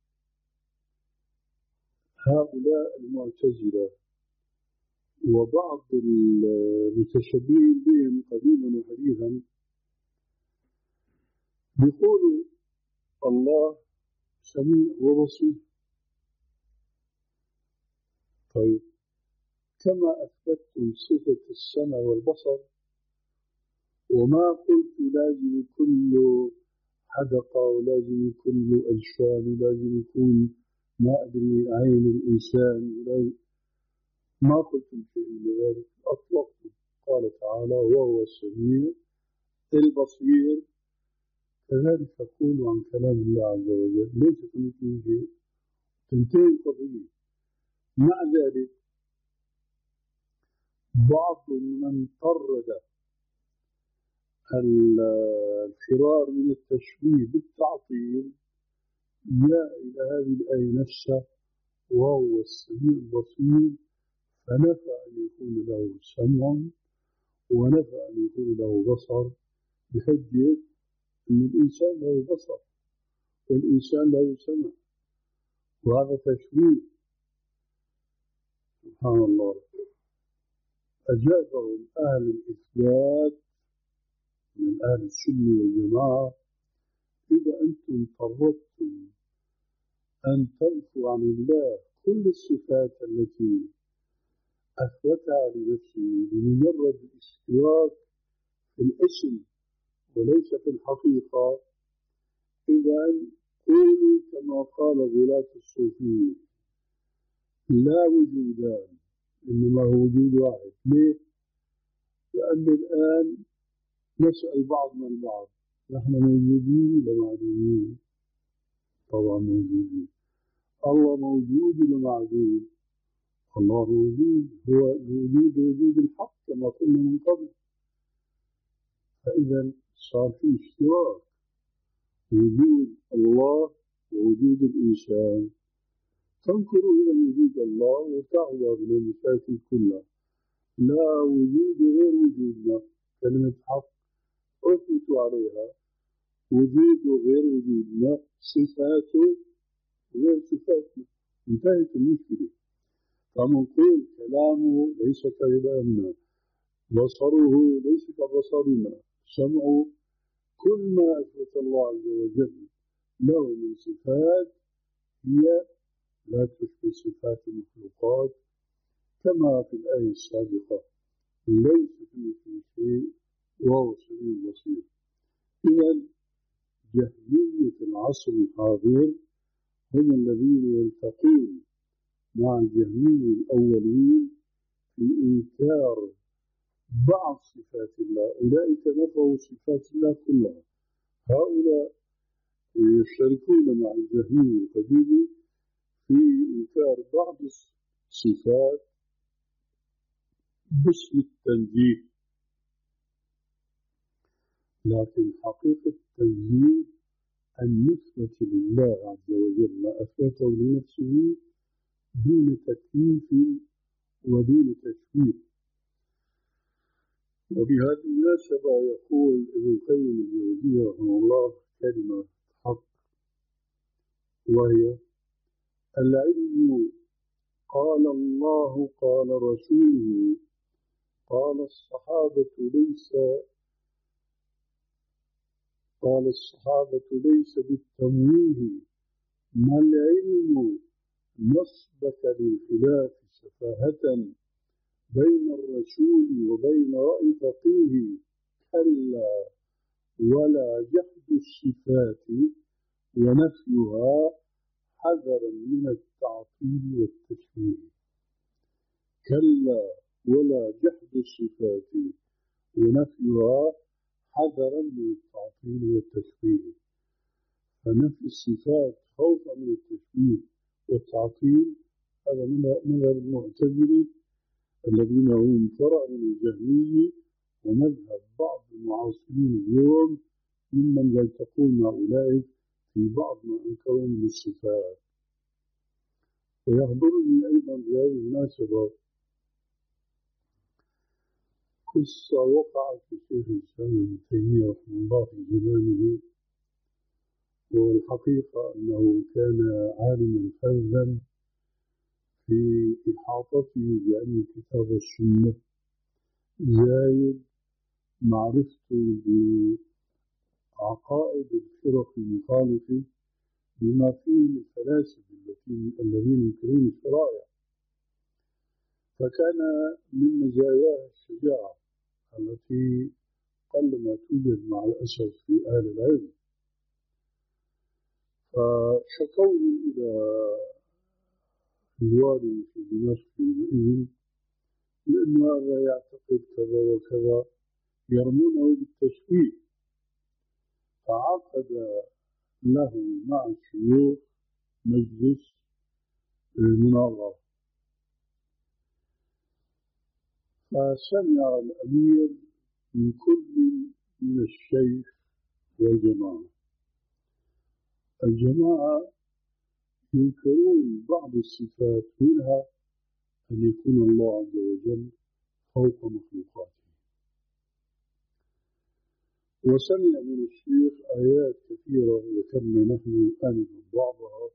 هؤلاء المعتزلة وبعض المتشبهين بهم قديما وحديثا يقولوا الله سميع وبصير. طيب كما أثبتتم صفة السمع والبصر وما قلت لازم كل حدقة ولازم كل أجفان ولازم يكون ما أدري عين الإنسان، ما قلتم شيء من ذلك، أطلقتم قال تعالى وهو السميع البصير، كذلك تقول عن كلام الله عز وجل ليس كمثله شيء، تنتهي القضية. مع ذلك بعض من طرد الفرار من التشبيه بالتعطيل جاء إلى هذه الآية نفسها وهو السميع البصير، فنفى أن يكون له سمع ونفى أن يكون له بصر، بحجة أن الإنسان له بصر والإنسان له سمع، وهذا تشبيه. سبحان الله. أجابهم أهل الإثبات من أهل السنة والجماعة إذا أنتم قررتم أن تنفوا عن الله كل الصفات التي أثبتها لنفسه بمجرد الاشتراك في الاسم وليس في الحقيقة، إذا قولوا كما قال غلاة الصوفية لا وجودان إنما هو وجود واحد. ليه؟ لأن الآن نسأل بعضنا البعض نحن موجودين ولا معدومين؟ طبعا موجودين. الله موجود ولا معدوم؟ الله موجود، هو الوجود وجود الحق كما قلنا من قبل. فإذا صار في اشتراك وجود الله ووجود الإنسان. تنظروا إلى وجود الله وتعوى من المشاكل كلها. لا وجود غير وجودنا، كلمة حق أثبتوا عليها، وجود غير وجودنا، صفاته غير صفاتنا، انتهت المشكلة. فمنقول كلامه ليس كلامنا، بصره ليس كبصرنا، سمعه، كل ما أثبت الله عز وجل له من صفات هي لا تشبه صفات المخلوقات، كما في الآية السابقة ليس كمثله شيء وهو السميع البصير. إذا جهمية العصر الحاضر هم الذين يلتقون مع الجهمية الأولين في إنكار بعض صفات الله. أولئك نفوا صفات الله كلها، هؤلاء يشتركون مع الجهمية القديمة في إنكار بعض الصفات باسم التنزيه، لكن حقيقة التنزيه أن نثبت لله عز وجل ما أثبته لنفسه دون تكييف ودون تشبيه. وبهذه المناسبة يقول ابن القيم الجوزية رحمه الله كلمة حق، وهي العلم قال الله قال رسوله قال الصحابة ليس قال الصحابة ليس بالتمويه، ما العلم نصبك للخلاف سفاهة بين الرسول وبين رأي فقيه، كلا ولا جحد الصفات ونفيها حذرا من التعطيل والتشبيه. كلا ولا جحد الصفات ونفيها حذرا من التعطيل والتشبيه. فنفي الصفات خوفا من التشبيه والتعطيل هذا من المعتزلة الذين هم فرع من الجهمية، ومذهب بعض المعاصرين اليوم ممن يلتقون أولئك في بعض ما أنكروا من الصفات. ويحضرني أيضا في هذه المناسبة قصة وقعت في شيخ الإسلام ابن تيمية رحمه الله في زمانه، والحقيقة أنه كان عالما فذا في إحاطته بأن الكتاب والسنة، زايد معرفته بعقائد الفرق المخالفة بما فيه الفلاسفة الذين ينكرون الشرائع. فكان من مزاياه الشجاعة التي قلما توجد مع الأسف في أهل العلم. فشكوه إلى الوالي في دمشق يومئذ لأنه هذا يعتقد كذا وكذا، يرمونه بالتشبيه. فعقد له مع الشيوخ مجلس مناظرة، فسمع الأمير من كل من الشيخ والجماعة. الجماعة ينكرون بعض الصفات، منها أن يكون الله عز وجل فوق مخلوقاته، وسمع من الشيخ آيات كثيرة ذكرنا نحن آنفا بعضها.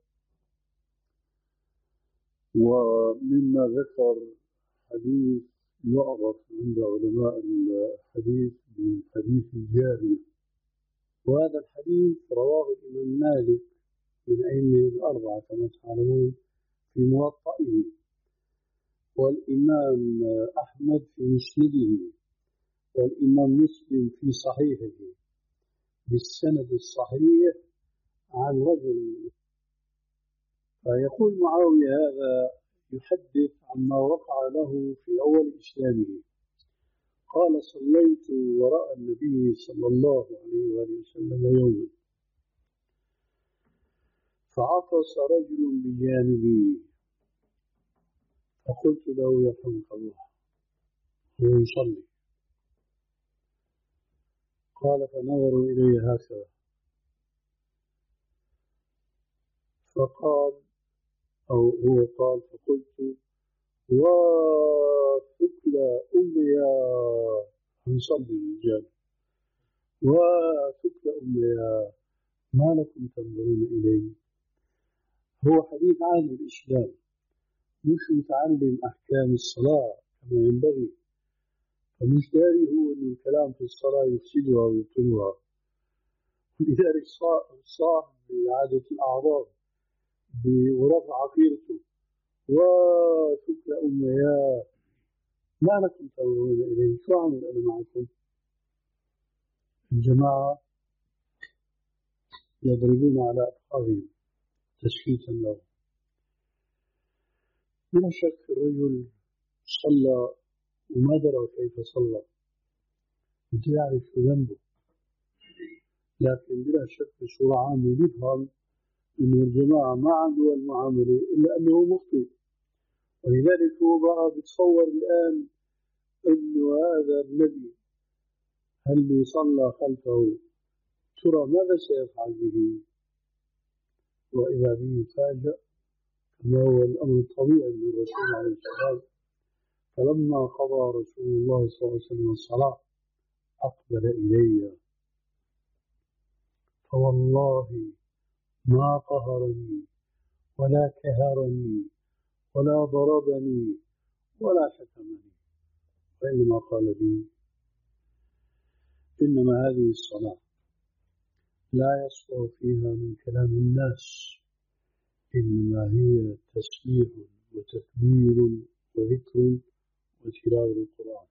ومما ذكر حديث يعرف عند علماء الحديث بحديث الجارية، وهذا الحديث رواه الإمام مالك من أئمة الأربعة كما تعلمون في موطئه، والإمام أحمد في مسنده، والإمام مسلم في صحيحه بالسند الصحيح عن رجل. فيقول معاوية هذا يحدث عما وقع له في أول إسلامه. قال: صليت وراء النبي صلى الله عليه وآله وسلم يوما، فعطس رجل بجانبي، فقلت له: يرحمك الله، هو يصلي. قال: فنظروا إلي هكذا، فقال أو هو قال، فقلت: وثكلى أمي، يصلي الرجال، وثكلى أمي، ما لكم تنظرون إلي؟ هو حديث عن الإسلام، مش متعلم أحكام الصلاة كما ينبغي، فمش داري هو أن الكلام في الصلاة يفسدها ويبطلها، ولذلك صاح بإعادة الأعراض ورفع عقيرته: وثكلى أمي، ما لكم تنظرون إلي؟ شو أعمل أنا معكم؟ الجماعة يضربون على أفخاذهم تسكيتا له. بلا شك الرجل صلى وما درى كيف صلى، وانت يعرف ذنبه، لكن بلا شك بصورة عامة يفهم أن الجماعة ما عنده المعاملة إلا أنه مخطئ. ولذلك هو بقى بتصور الآن أنه هذا النبي هل اللي صلى خلفه ترى ماذا سيفعل به؟ وإذا به يفاجأ كما هو الأمر الطبيعي من الرسول عليه السلام. فلما قضى رسول الله صلى الله عليه وسلم الصلاة أقبل إلي، فوالله ما قهرني ولا كهرني ولا ضربني ولا شتمني، وإنما قال لي: إنما هذه الصلاة لا يصلح فيها من كلام الناس، إنما هي تسبيح وتكبير وذكر وتلاوة القرآن.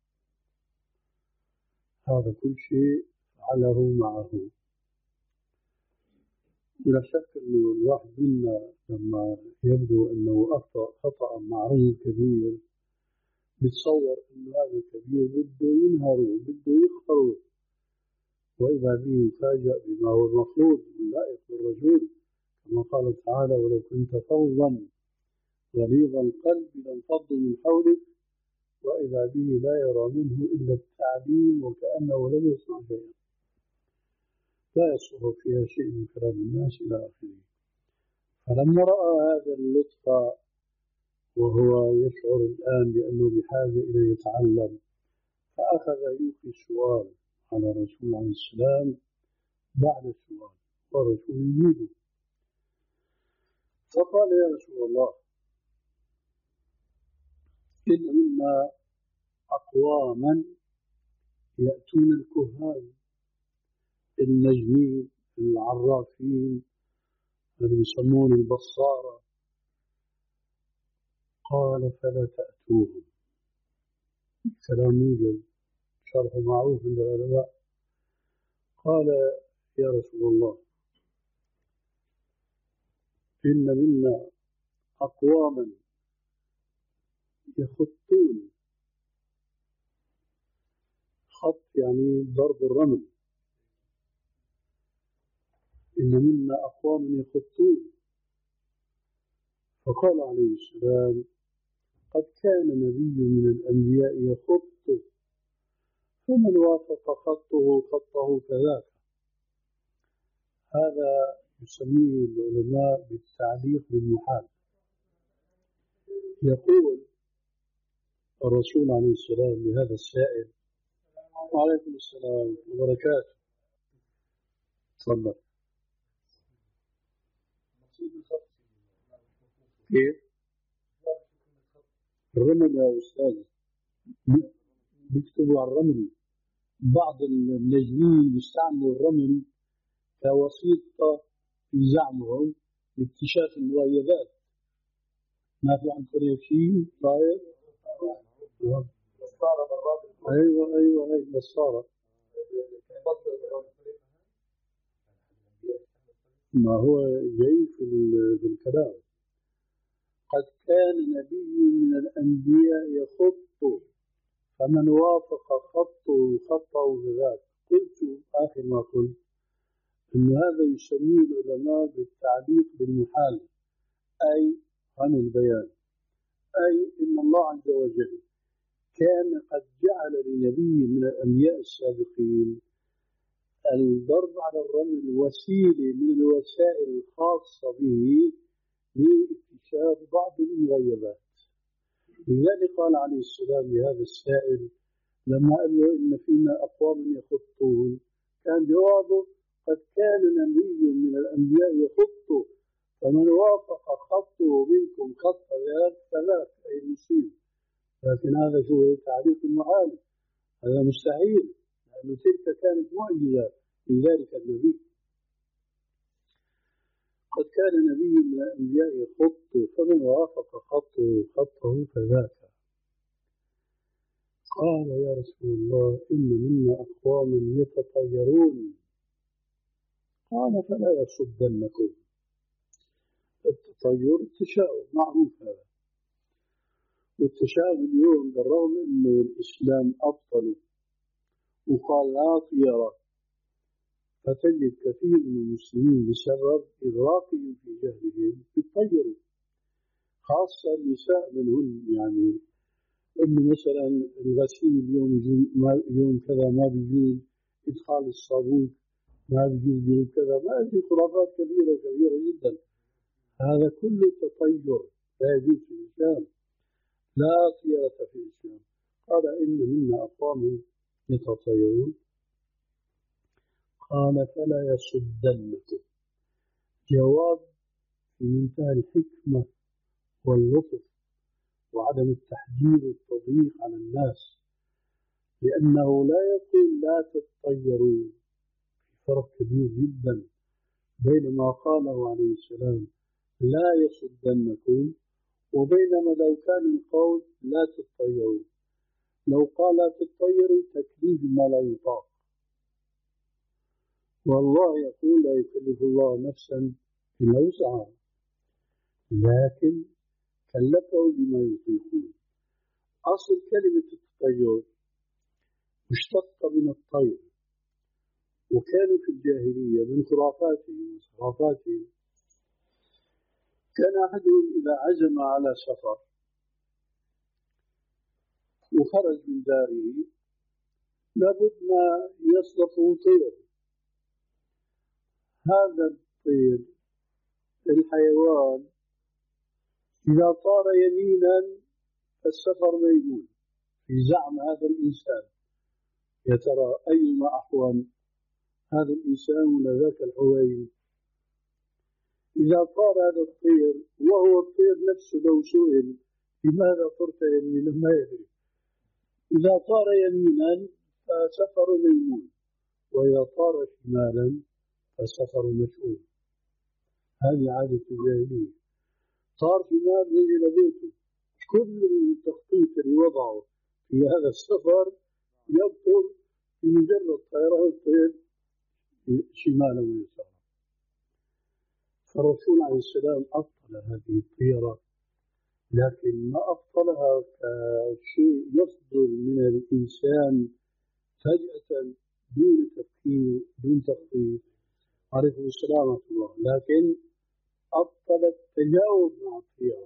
هذا كل شيء فعله معه. لا شك أنه الواحد منا لما يبدو أنه أخطأ خطأ مع رجل كبير بتصور أنه هذا الكبير بده ينهره بده يخطره، وإذا به يفاجأ بما هو المفروض واللائق بالرجل، كما قال تعالى: ولو كنت فظا غليظ القلب لانفضوا من حولك، وإذا به لا يرى منه إلا التعليم وكأنه لم يصنع شيئا، لا يصلح فيها شيء من كلام الناس إلى آخره. فلما رأى هذا اللطف وهو يشعر الآن بأنه بحاجة إلى يتعلم، فأخذ يلقي السؤال على الرسول عليه السلام بعد السؤال، والرسول يجيبه. فقال: يا رسول الله، إن منا أقواما يأتون الكهان النجمين العرافين الذي يسمون البصارة. قال: فلا تأتوهم. كلام موجز شرح معروف عند العلماء. قال: يا رسول الله، إن منا أقواما يخطون خط يعني ضرب الرمل. إن منا أقوام يخطون. فقال عليه السلام: قد كان نبي من الأنبياء يخط، فمن وافق خطه خطه كذاك. هذا يسميه العلماء بالتعليق بالمحال. يقول الرسول عليه السلام لهذا السائل: وعليكم السلام وبركاته. تفضل. كيف؟ الرمل يا أستاذ بيكتبوا على الرمل. بعض النجمين بيستعملوا الرمل كوسيطة في زعمهم لاكتشاف المغيبات. ما في عندكم شيء طاير؟ ايوه ايوه ايوه بصارة. ما هو جاي في الكلام. قد كان نبي من الأنبياء يخط، فمن وافق خطه خطه بذاك. قلت آخر ما قلت أن هذا يسميه العلماء بالتعليق بالمحال، أي عن البيان. أي إن الله عز وجل كان قد جعل لنبي من الأنبياء السابقين الضرب على الرمل وسيلة من الوسائل الخاصة به لاكتشاف بعض المغيبات. لذلك قال عليه السلام لهذا السائل لما قال له: إن فينا أقوام يخطون، كان جوابه: قد كان نبي من الأنبياء يخط، فمن وافق خطه منكم خط ذاك فذاك، أي المصيب. لكن هذا شو تعريف المحال، هذا مستحيل، لأن تلك كانت معجزة لذلك النبي. قد كان نبي من الأنبياء يخط، فمن وافق خطه خطه فذاك. قال: يا رسول الله، إن منا أقواما يتطيرون. قال: فلا يصدنكم. التطير التشاؤم معروف هذا، والتشاؤم اليوم بالرغم أنه الإسلام أبطل وقال لا طيرة، فتجد كثير من المسلمين بسبب إغراقهم في جهلهم يتطيروا، خاصة النساء منهن. يعني إنه مثلا الغسيل يوم يوم كذا ما بيجوز، إدخال الصابون ما بيجوز يوم كذا، ما أدري، خرافات كبيرة كبيرة جدا. هذا كله تطير لا يجوز في الإسلام، لا طيرة في الإسلام. قال: إن منا أقوام يتطيرون. قال: فلا يصدنكم. جواب في منتهى الحكمة واللطف وعدم التحجير والتضييق على الناس، لأنه لا يقول لا تتطيروا. في فرق كبير جدا بين ما قاله عليه السلام لا يصدنكم وبينما لو كان القول لا تتطيروا. لو قال لا تتطيروا تكليف ما لا يطاق، والله يقول: لا يكلف الله نفسا إلا وسعها، لكن كلفه بما يطيقون. أصل كلمة التطير مشتقة من الطير، وكانوا في الجاهلية من خرافاتهم وصرافاتهم كان أحدهم إذا عزم على سفر وخرج من داره لابد ما يصدفه طير. هذا الطير الحيوان إذا طار يمينا فالسفر ميمون في زعم هذا الإنسان. يا ترى أيما أحوم، هذا الإنسان ولا ذاك الحويم؟ إذا طار هذا الطير وهو الطير نفسه لو سئل لماذا طرت يمينا ما يدري. إذا طار يمينا فسفر ميمون، وإذا طار شمالا فسفر مشؤوم. هذه عادة الجاهلية. طار شمال رجع لبيته، كل التخطيط اللي وضعه في هذا السفر يبطل في مجرد طيران الطير شمالا ويسارا. فالرسول عليه السلام أبطل هذه الطيرة، لكن ما أبطلها كشيء يصدر من الإنسان فجأة دون تفكير دون تخطيط. عليكم السلام ورحمة الله. لكن أبطل التجاوب مع الطيرة،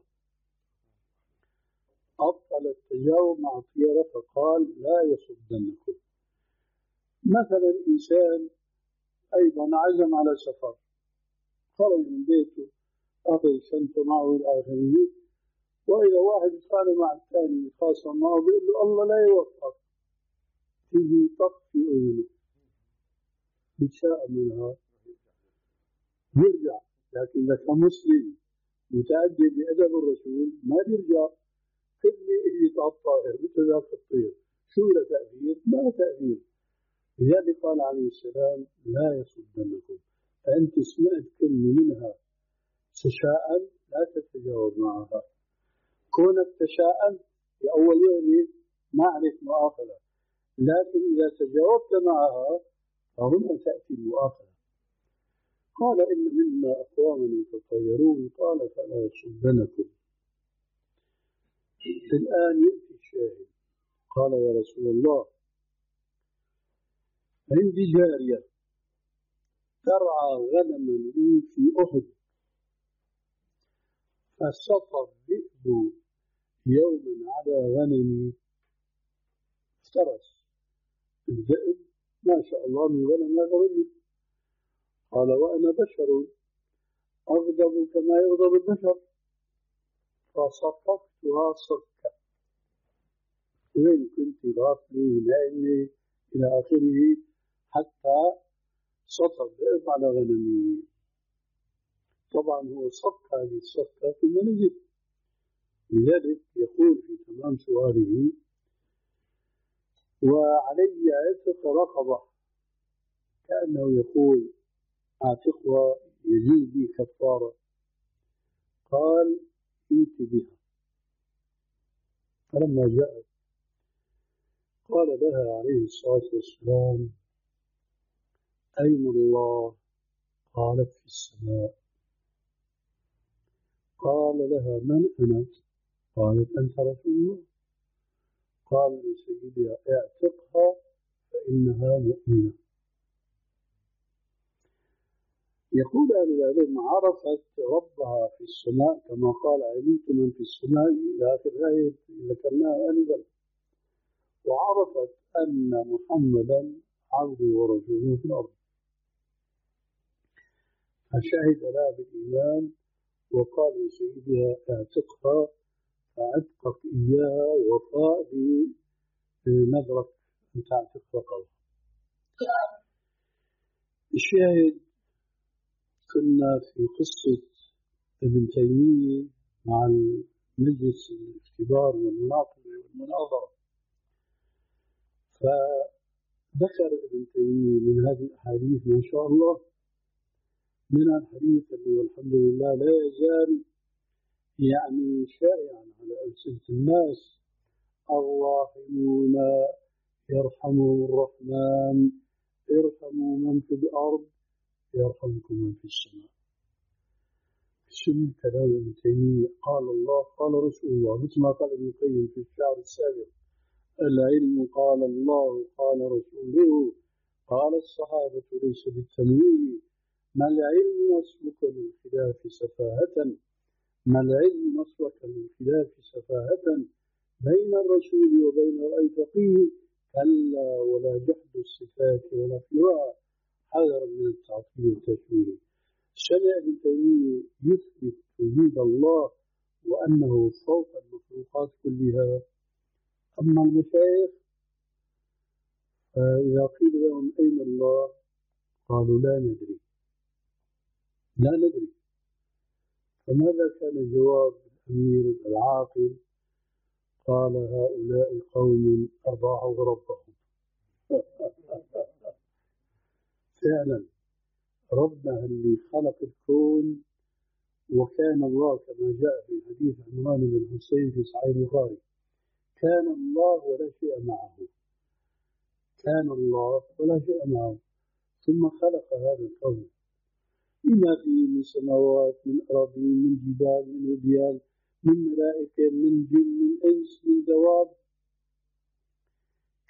أبطل التجاوب مع الطيرة فقال لا يصدنكم. مثلا إنسان أيضا عزم على سفر، خرج من بيته أخذ شنطة معه إلى آخره، وإذا واحد كان مع الثاني متخاصم معه بيقول له الله لا يوفقك، تيجي طق في أذنه بتشاء منها يرجع. لكن إذا كان مسلم متأدب بأدب الرسول ما بيرجع، كلمة إجت على الطائر مثل ذاك الطير، شو له تأثير؟ ما له تأثير. لذلك قال عليه السلام لا يصدنكم. فأنت سمعت كلمة منها تشاءم لا تتجاوب معها. كونك تشاءم في أول وهلة ما عليك مؤاخذة، لكن إذا تجاوبت معها فهنا تأتي المؤاخذة. قال إن منا أقواما يتطيرون، قال فلا يصدنكم. الآن يأتي الشاهد. قال يا رسول الله عندي جارية ترعى غنما لي في أحد، فسطى الذئب يوما على غنمي، افترس الذئب ما شاء الله من غنم هذا الرجل. قال وأنا بشر أغضب كما يغضب البشر، فصفقتها صكة. وين كنت غافلة نائمة إلى آخره، حتى سطى الذئب على غنمي. طبعا هو صك هذه الصكة ثم نزل. لذلك يقول في تمام سؤاله وعلي عتق رقبة، كأنه يقول اعتقها يجوز لي كفارة. قال ائت بها. فلما جاءت قال لها عليه الصلاة والسلام أين الله؟ قالت في السماء. قال لها من أنا؟ قالت أنت رسول الله. قال لسيدها اعتقها فإنها مؤمنة. يقول أهل العلم عرفت ربها في السماء كما قال علمت من في السماء إلى آخر آية ذكرناها آنفا، وعرفت أن محمدا عبده ورسوله في الأرض، فشهد لها بالإيمان وقال لسيدها اعتقها، فعتقت إياها وفاء بنذرك أن تعتق رقبة. الشاهد كنا في قصة ابن تيمية مع المجلس الاختبار والمناقشة والمناظرة، فذكر ابن تيمية من هذه الأحاديث ما شاء الله، من الحديث اللي والحمد لله لا يزال يعني شائعا على ألسنة الناس: الراحمون يرحمهم الرحمن ارحموا من في الأرض يرحمكم من في السماء. شنو كلام ابن تيمية؟ قال الله قال رسول الله، مثل ما قال ابن القيم في الشعر السابق: العلم قال الله قال رسوله قال الصحابة ليس بالتمويه، ما العلم نصبك للخلاف سفاهة، ما العلم نصبك للخلاف سفاهة، بين الرسول وبين رأي فقيه، كلا ولا جحد الصفات ولا فيها حذرا من التعطيل والتشويه. شرع ابن تيمية يثبت وجود الله وأنه فوق المخلوقات كلها. أما المشايخ فإذا قيل لهم أين الله قالوا لا ندري لا ندري. فماذا كان جواب الأمير العاقل؟ قال هؤلاء قوم أضاعوا ربهم. فعلا ربنا اللي خلق الكون، وكان الله كما جاء في حديث عمران بن حسين في صحيح البخاري: كان الله ولا شيء معه، كان الله ولا شيء معه، ثم خلق هذا الكون بما فيه من سماوات من أراضين من جبال من وديان من ملائكة من جن من إنس من دواب.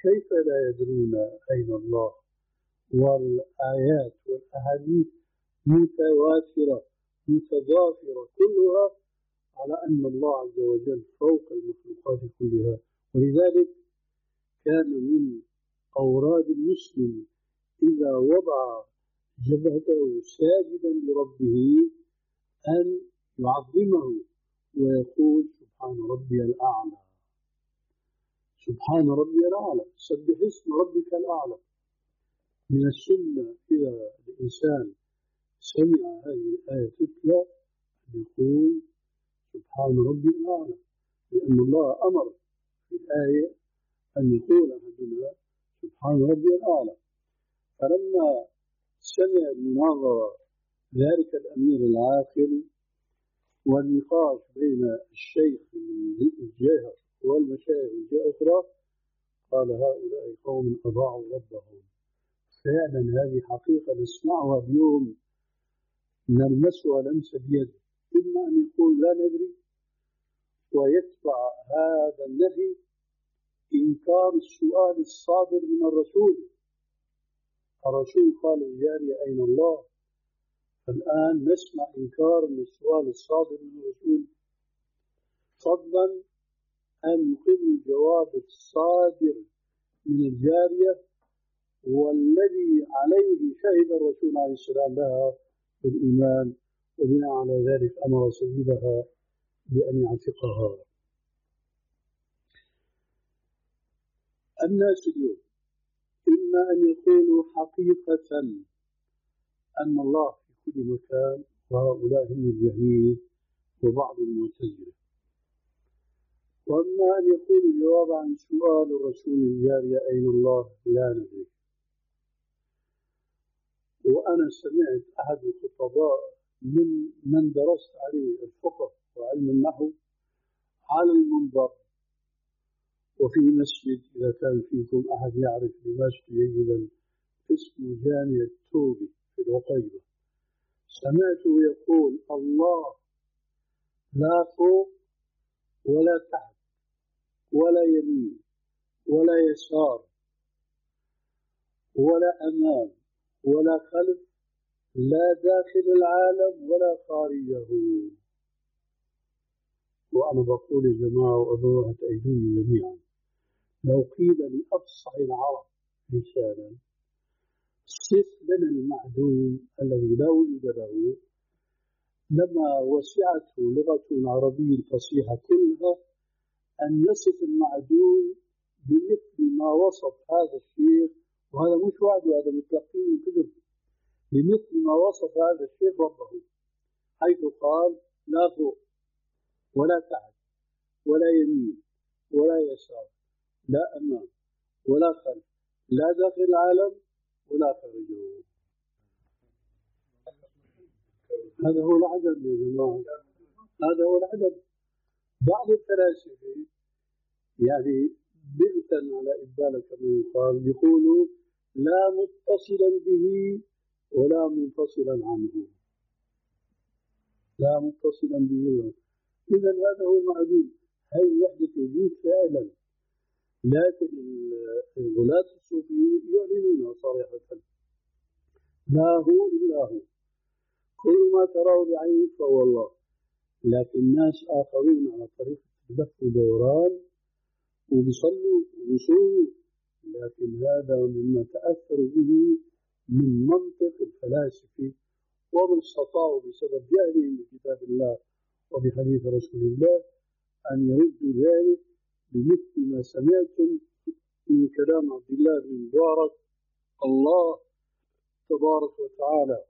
كيف لا يدرون أين الله؟ والآيات والأحاديث متواترة متضافرة كلها على أن الله عز وجل فوق المخلوقات كلها. ولذلك كان من أوراد المسلم إذا وضع جبهته ساجدا لربه أن يعظمه ويقول سبحان ربي الأعلى، سبحان ربي الأعلى، سبح اسم ربك الأعلى. من السنة إذا الإنسان سمع هذه الآية تتلى أن يقول سبحان ربي الأعلى، لأن الله أمر في الآية أن يقول أحدنا سبحان ربي الأعلى. فلما سمع المناظرة ذلك الأمير العاقل والنقاش بين الشيخ من الجهة والمشايخ من جهة أخرى، قال هؤلاء قوم أضاعوا ربهم. فعلا هذه حقيقة نسمعها اليوم نلمسها لمس اليد، إما أن يقول لا ندري ويتبع هذا النهي إنكار السؤال الصادر من الرسول. الرسول قال الجارية أين الله؟ فالآن نسمع إنكار للسؤال الصادر من الرسول، فضلا أن يقر الجواب الصادر من الجارية والذي عليه شهد الرسول عليه السلام لها بالإيمان، وبناء على ذلك أمر سيدها بأن يعتقها. الناس اليوم إما أن يقولوا حقيقة أن الله في كل مكان، وهؤلاء هم الجهمية وبعض المعتزلة، وأما أن يقولوا جواب عن سؤال الرسول الجارية أين الله لا ندري. وأنا سمعت أحد الخطباء من من درست عليه الفقه وعلم النحو على المنبر وفي مسجد، إذا كان فيكم أحد يعرف دمشق جيدا اسمه جامع التوبي في العقيبة، سمعته يقول الله لا فوق ولا تحت ولا يمين ولا يسار ولا أمام ولا خلف، لا داخل العالم ولا خارجه. وأنا بقول يا جماعة وأظن تأيدوني جميعا، لو قيل لأفصح العرب لسانا صف لنا المعدوم الذي لا وجود له، لما وسعته لغة العربية الفصيحة كلها أن يصف المعدوم بمثل ما وصف هذا الشيخ، وهذا مش وعد، هذا متلقين من كذب، بمثل ما وصف هذا الشيخ ربه، حيث قال لا فوق ولا تحت ولا يمين ولا يسار، لا أمام ولا خلف، لا داخل العالم ولا خارجه. هذا هو العدم يا جماعة، هذا هو العدم. بعض الفلاسفة يعني بغتا على إبالة كما يقال يقولوا لا متصلا به ولا منفصلا عنه، لا متصلا به. إذا هذا هو المعدوم، هي وحدة وجود فعلا. لكن الغلاة الصوفيين يعلنونها صريحة، لا هو إلا هو، كل ما تراه بعينك فهو الله. لكن ناس آخرون على طريقة لف ودوران وبيصلوا وبيصوموا، لكن هذا مما تأثروا به من منطق الفلاسفة، وما استطاعوا بسبب جهلهم بكتاب الله وبحديث رسول الله أن يردوا ذلك بمثل ما سمعتم من كلام عبد الله بن مبارك: الله تبارك وتعالى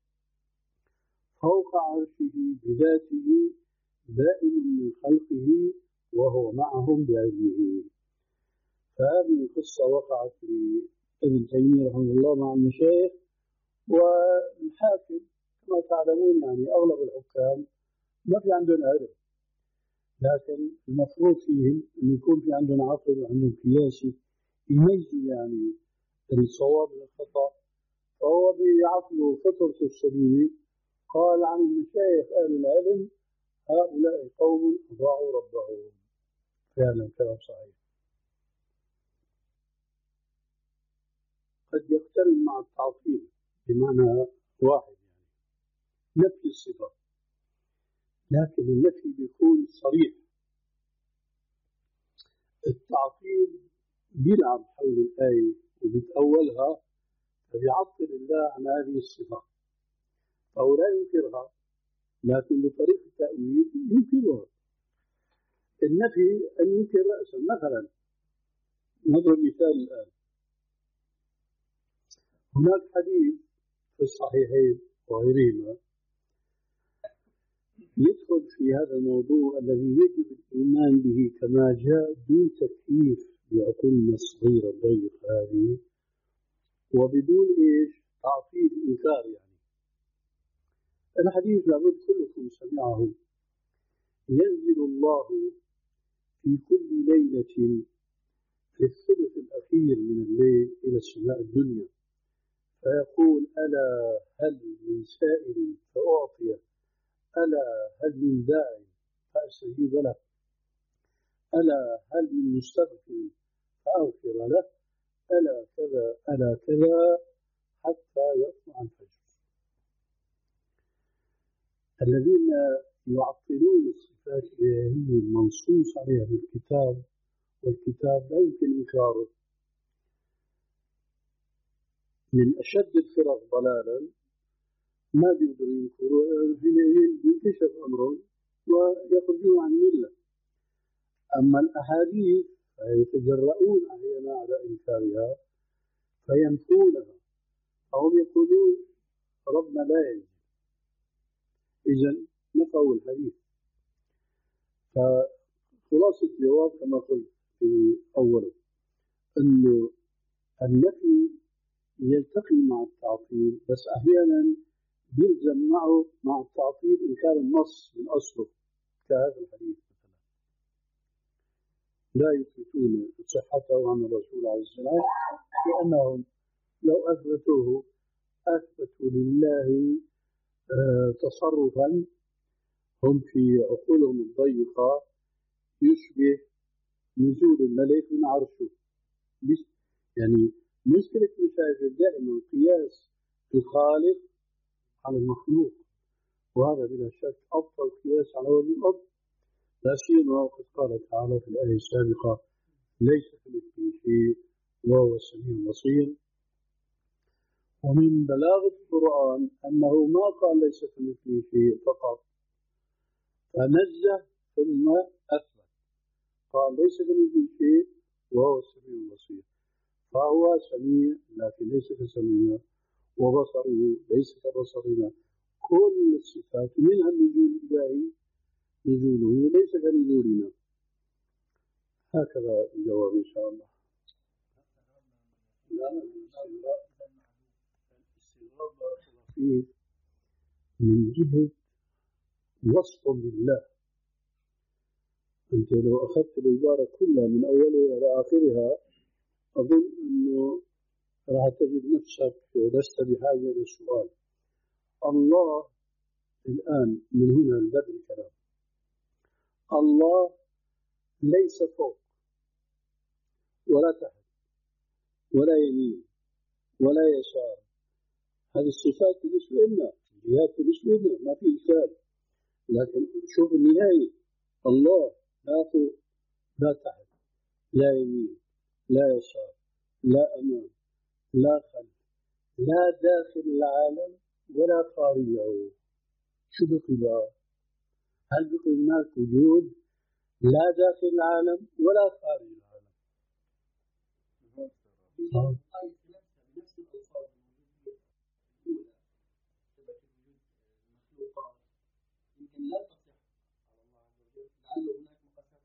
فوق عرشه بذاته بائن من خلقه وهو معهم بعلمه. فهذه قصة وقعت لابن تيمية رحمه الله مع المشايخ والحاكم. كما تعلمون يعني أغلب الحكام ما في عندهم علم، لكن المفروض فيهم أن يكون في عندهم عقل وعندهم قياسي يميزوا يعني الصواب من الخطأ. فهو بعقله فطرته السليمة قال عن المشايخ أهل العلم هؤلاء قوم أضاعوا ربهم. فعلا كلام صحيح. قد يقترن مع التعطيل بمعنى واحد، يعني نفي الصفة، لكن النفي بيكون صريح. التعطيل بيلعب حول الآية وبيتأولها فبيعطل الله عن هذه الصفة، أو لا ينكرها، لكن بطريقة التأويل ينكرها. النفي أن ينكر رأسا. مثلا نضرب مثال الآن، هناك حديث في الصحيحين وغيرهما يدخل في هذا الموضوع الذي يجب الإيمان به كما جاء دون تكييف بعقولنا الصغيرة الضيقة هذه، وبدون إيش تعطيل إنكار. يعني الحديث لابد كلكم سمعه: ينزل الله في كل ليلة في الثلث الأخير من الليل إلى السماء الدنيا فيقول: ألا هل من سائل فأعطيه، ألا هل من داع فأستجيب له، ألا هل من مستغفر فأغفر له، ألا كذا ألا كذا حتى يطلع الفجر. الذين يعطلون الصفات الإلهية المنصوص عليها في الكتاب، والكتاب لا يمكن إنكاره، من أشد الفرق ضلالا ما بيقدروا ينكروا، حينئذ ينكشف أمرهم ويخرجون عن الملة. أما الأحاديث فيتجرؤون أحيانا على إنكارها فينفونها، فهم يقولون ربنا لا ينزل، إذن نفوا الحديث. فخلاصة الجواب كما قلت في أوله أنه النفي يلتقي مع التعطيل، بس أحيانا يلزم معه مع التعطيل إنكار النص من أصله، كهذا الحديث مثلا لا يثبتون صحته عن الرسول عليه السلام، لأنهم لو أثبتوه أثبتوا لله آه تصرفا هم في عقولهم الضيقة يشبه نزول الملك من عرشه. يعني مشكلة مشاهد دائما قياس الخالق على المخلوق، وهذا بلا شك أفضل قياس على وجه الأرض، لا سيما وقد قال تعالى في الآية السابقة: ليس كمثله شيء وهو السميع البصير. ومن بلاغة القرآن أنه ما قال ليس كمثله شيء فقط، فنزه ثم أثبت، قال ليس كمثله شيء وهو السميع البصير، فهو سميع لكن ليس كسميع، وبصره ليس كبصرنا. كل الصفات منها النزول الإلهي، نزوله ليس كنزولنا. هكذا الجواب إن شاء الله. الاستغراب من جهة وصف بالله. أنت لو أخذت العبارة كلها من أولها إلى آخرها أظن أنه راح تجد نفسك لست بحاجة إلى السؤال. الله الآن من هنا البدء الكلام، الله ليس فوق ولا تحت ولا يمين ولا يسار. هذه الصفات بالنسبة لنا، الجهات بالنسبة لنا ما في إشكال، لكن شوف النهاية: الله لا فوق لا تحت لا يمين لا يسار لا أمام لا خلف لا داخل العالم ولا خارجه. شو بقي بقى؟ هل بقي هناك وجود لا داخل العالم ولا خارج العالم؟ نفس الألفاظ الأولى ثبت وجود المخلوقات يمكن لا تصح على الله عز وجل، لعله هناك مقاسات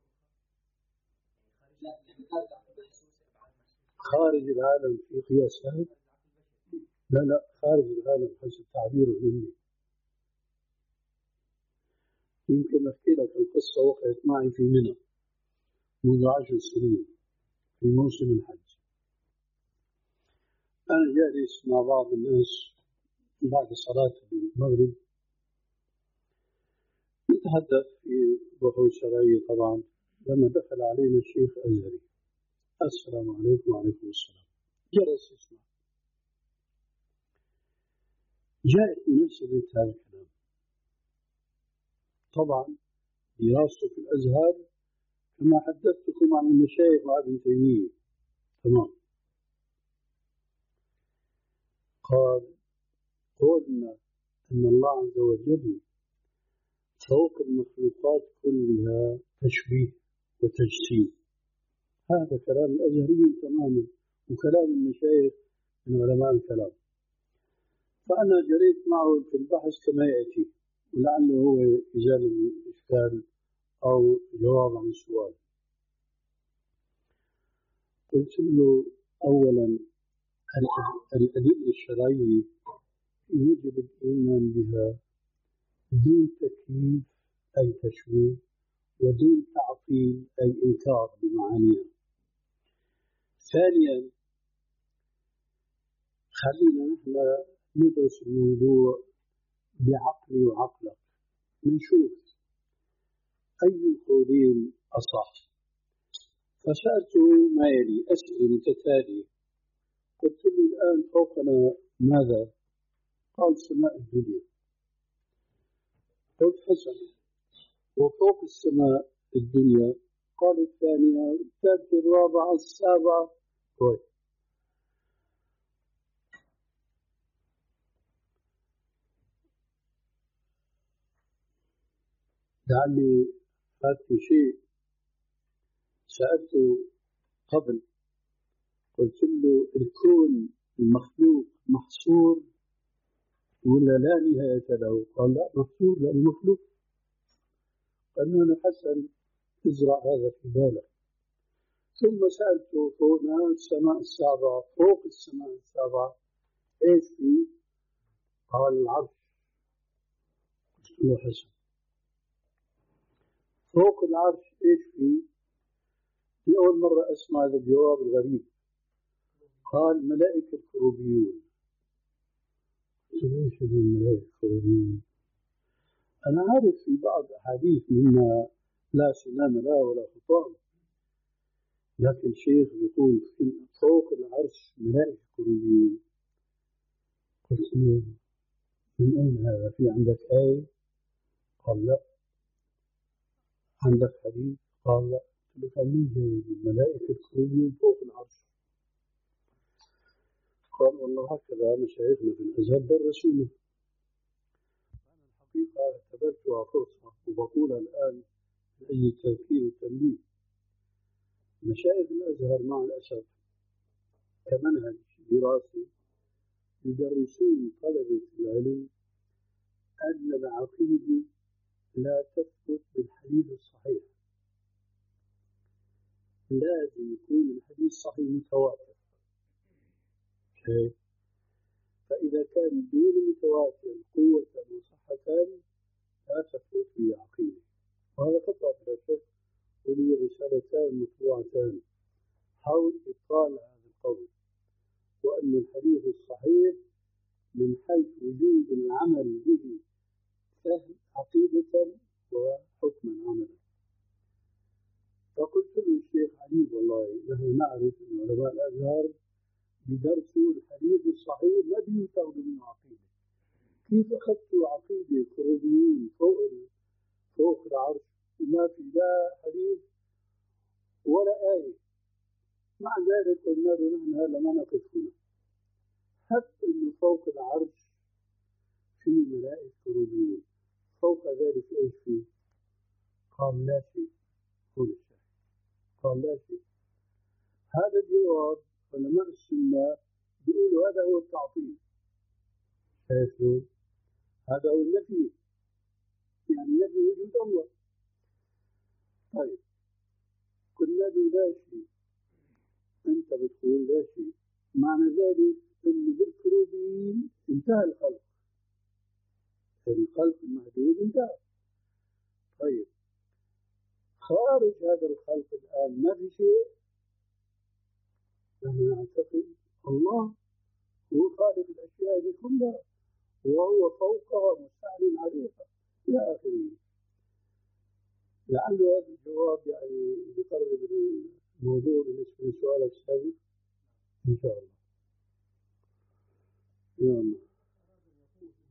أخرى خارج العالم في قياس هذا؟ لا لا، خارج العالم حسب تعبيره مني. يمكن أحكي لك القصة وقعت معي في منى منذ عشر سنين في موسم الحج. أنا جالس مع بعض الناس بعد صلاة المغرب نتحدث في بحوث شرعية طبعا، لما دخل علينا الشيخ أزهري: السلام عليكم. وعليكم السلام. جلس يسمع، جاءت مناسبة هذا الكلام. طبعا دراسته في الأزهر كما حدثتكم عن المشايخ وابن تيمية. تمام. قال قلنا أن الله عز وجل فوق المخلوقات كلها تشبيه وتجسيم. هذا كلام الأزهري تماما وكلام المشايخ من علماء الكلام. فأنا جريت معه في البحث كما يأتي، ولعله هو إزالة الإشكال أو جواب عن السؤال. قلت له أولا الأدلة الشرعية يجب الإيمان بها دون تكييف أي تشويه ودون تعطيل أي إنكار بمعانيها. ثانيا خلينا نحن ندرس الموضوع بعقلي وعقلك، نشوف أي القولين أصح. فسألته ما يلي أسئلة متتالية. قلت له الآن فوقنا ماذا؟ قال سماء الدنيا. قلت حسن، وفوق السماء الدنيا؟ قال الثانية الثالثة الرابعة السابعة. طيب لعلي فات شيء سألته قبل. قلت له الكون المخلوق محصور ولا لا نهاية له؟ قال لا محصور لأنه مخلوق. قال له حسن ازرع هذا في بالك. ثم سألته هنا السماء السابعة، فوق السماء السابعة ايش في؟ قال العرش. قلت له حسن، فوق العرش ايش في؟ لأول مرة أسمع هذا الجواب الغريب. قال ملائكة الكروبيون. قلت له ايش هذول الملائكة الكروبيون؟ أنا عارف في بعض أحاديث مما لا سنام لا ولا خطاب، لكن الشيخ يقول فوق العرش ملائكة كروبيون. قلت له من أين هذا؟ في عندك آية؟ قال لا. عندك حديث؟ قال لا. قلت له فمن جاي الملائكة كروبيون فوق العرش؟ قال والله هكذا مشايخنا في الأزهر درسونا. أنا الحقيقة اعتبرتها فرصة وبقولها الآن لأي تذكير وتنبيه. مشايخ الأزهر مع الأسف كمنهج دراسي يدرسون طلبة العلم أن العقيدة لا تثبت بالحديث الصحيح، لازم يكون الحديث صحيح متواتر. فإذا كان دون متواتر قوة وصحة لا تثبت به عقيدة. وهذا خطأ بلا شك، ولي رسالتان مطبوعتان حول إبطال هذا القول، وأن الحديث الصحيح من حيث وجوب العمل به سهل عقيدة وحكما عملا. فقلت له الشيخ علي والله نحن نعرف أن علماء الأزهر بدرسوا الحديث الصحيح ما بيتاخذوا منه عقيدة. كيف أخذتوا عقيدة كروبيون فوق فوق العرش وما في لا حديث ولا آية؟ مع ذلك قلنا له نحن هذا ما نقف هنا، حتى أنه فوق العرش في ملائكة كروبيون، فوق ذلك ايش فيه؟ قال لا شيء. قول الشيخ قال لا شيء. هذا الجواب علماء السنة بيقولوا هذا هو التعطيل. شايفوا؟ هذا هو النفي، يعني نفي وجود الله. طيب قلنا له لا شيء، أنت بتقول لا شيء، معنى ذلك أنه بالكروبين انتهى الخلق، الخلق المحدود انتهى. طيب خارج هذا الخلق الآن ما في شيء. نحن نعتقد الله هو خالق الأشياء دي كلها وهو فوقها مستعلن عليها إلى آخره. لعل هذا الجواب يعني يقرب الموضوع بالنسبة لسؤالك السابق إن شاء الله. يا الله.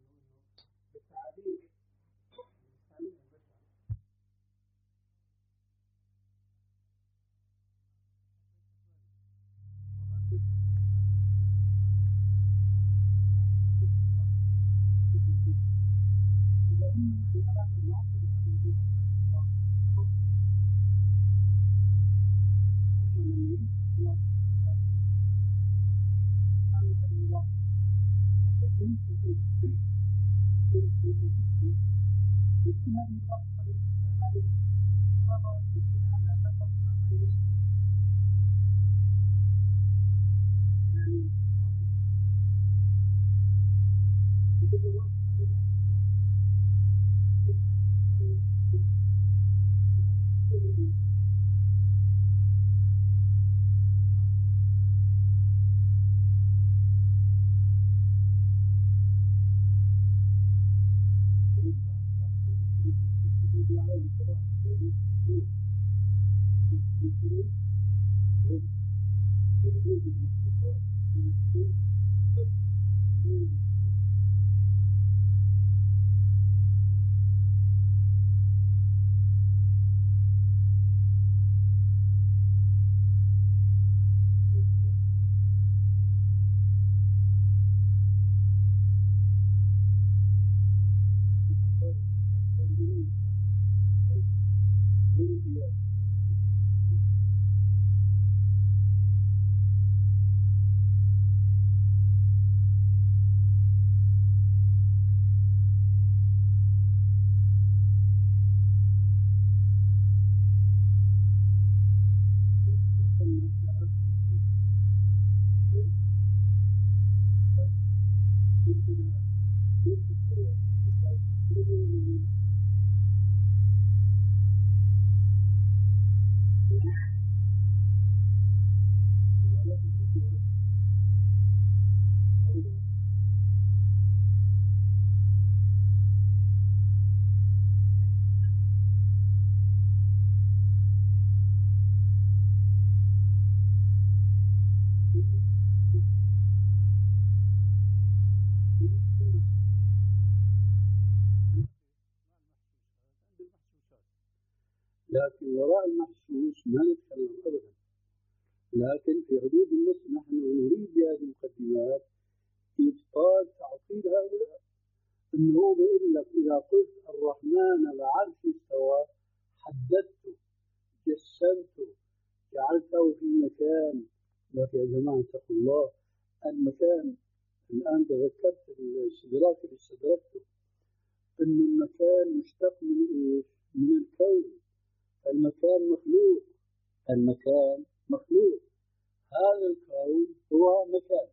لكن وراء المحسوس ما نتكلم أبدا. لكن في حدود النص نحن نريد بهذه المقدمات إبطال تعطيل هؤلاء. إنه هو بيقول لك إذا قلت الرحمن العرش استوى حددته جسمته جعلته في مكان. لكن يا جماعة اتقوا الله، المكان الآن تذكرت الاستدراك اللي استدركته إنه المكان مشتق من إيش؟ من الكون. المكان مخلوق، المكان مخلوق، هذا الكون هو مكان.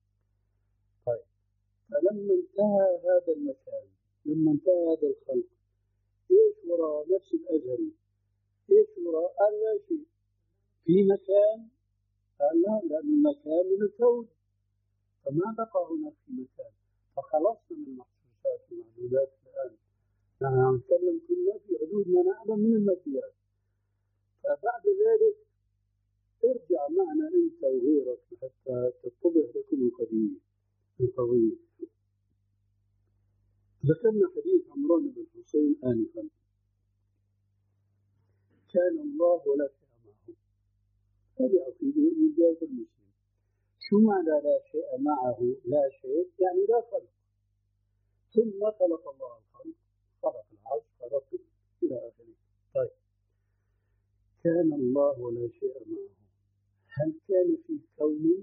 طيب، فلما انتهى هذا المكان، لما انتهى هذا الخلق، ايش وراء نفس الازهري؟ ايش وراء؟ قال لا شيء في مكان. قال لا، لأن المكان من الكون، فما بقى هناك في مكان. فخلصنا من المحسوسات والمعدودات. الآن نحن عم نتكلم كلنا في حدود ما نعلم من الماديات. فبعد ذلك ارجع معنا أنت وغيرك حتى تتضح لكم القضية. القضية ذكرنا حديث عمران بن حسين آنفا، كان الله ولا شيء معه. هذه عقيدة يؤمن بها كل مسلم. شو معنى لا شيء معه؟ لا شيء يعني لا خلق، ثم خلق الله الخلق، خلق العرش، خلق إلى آخره. طيب، كان الله ولا شيء معه، هل كان في كون؟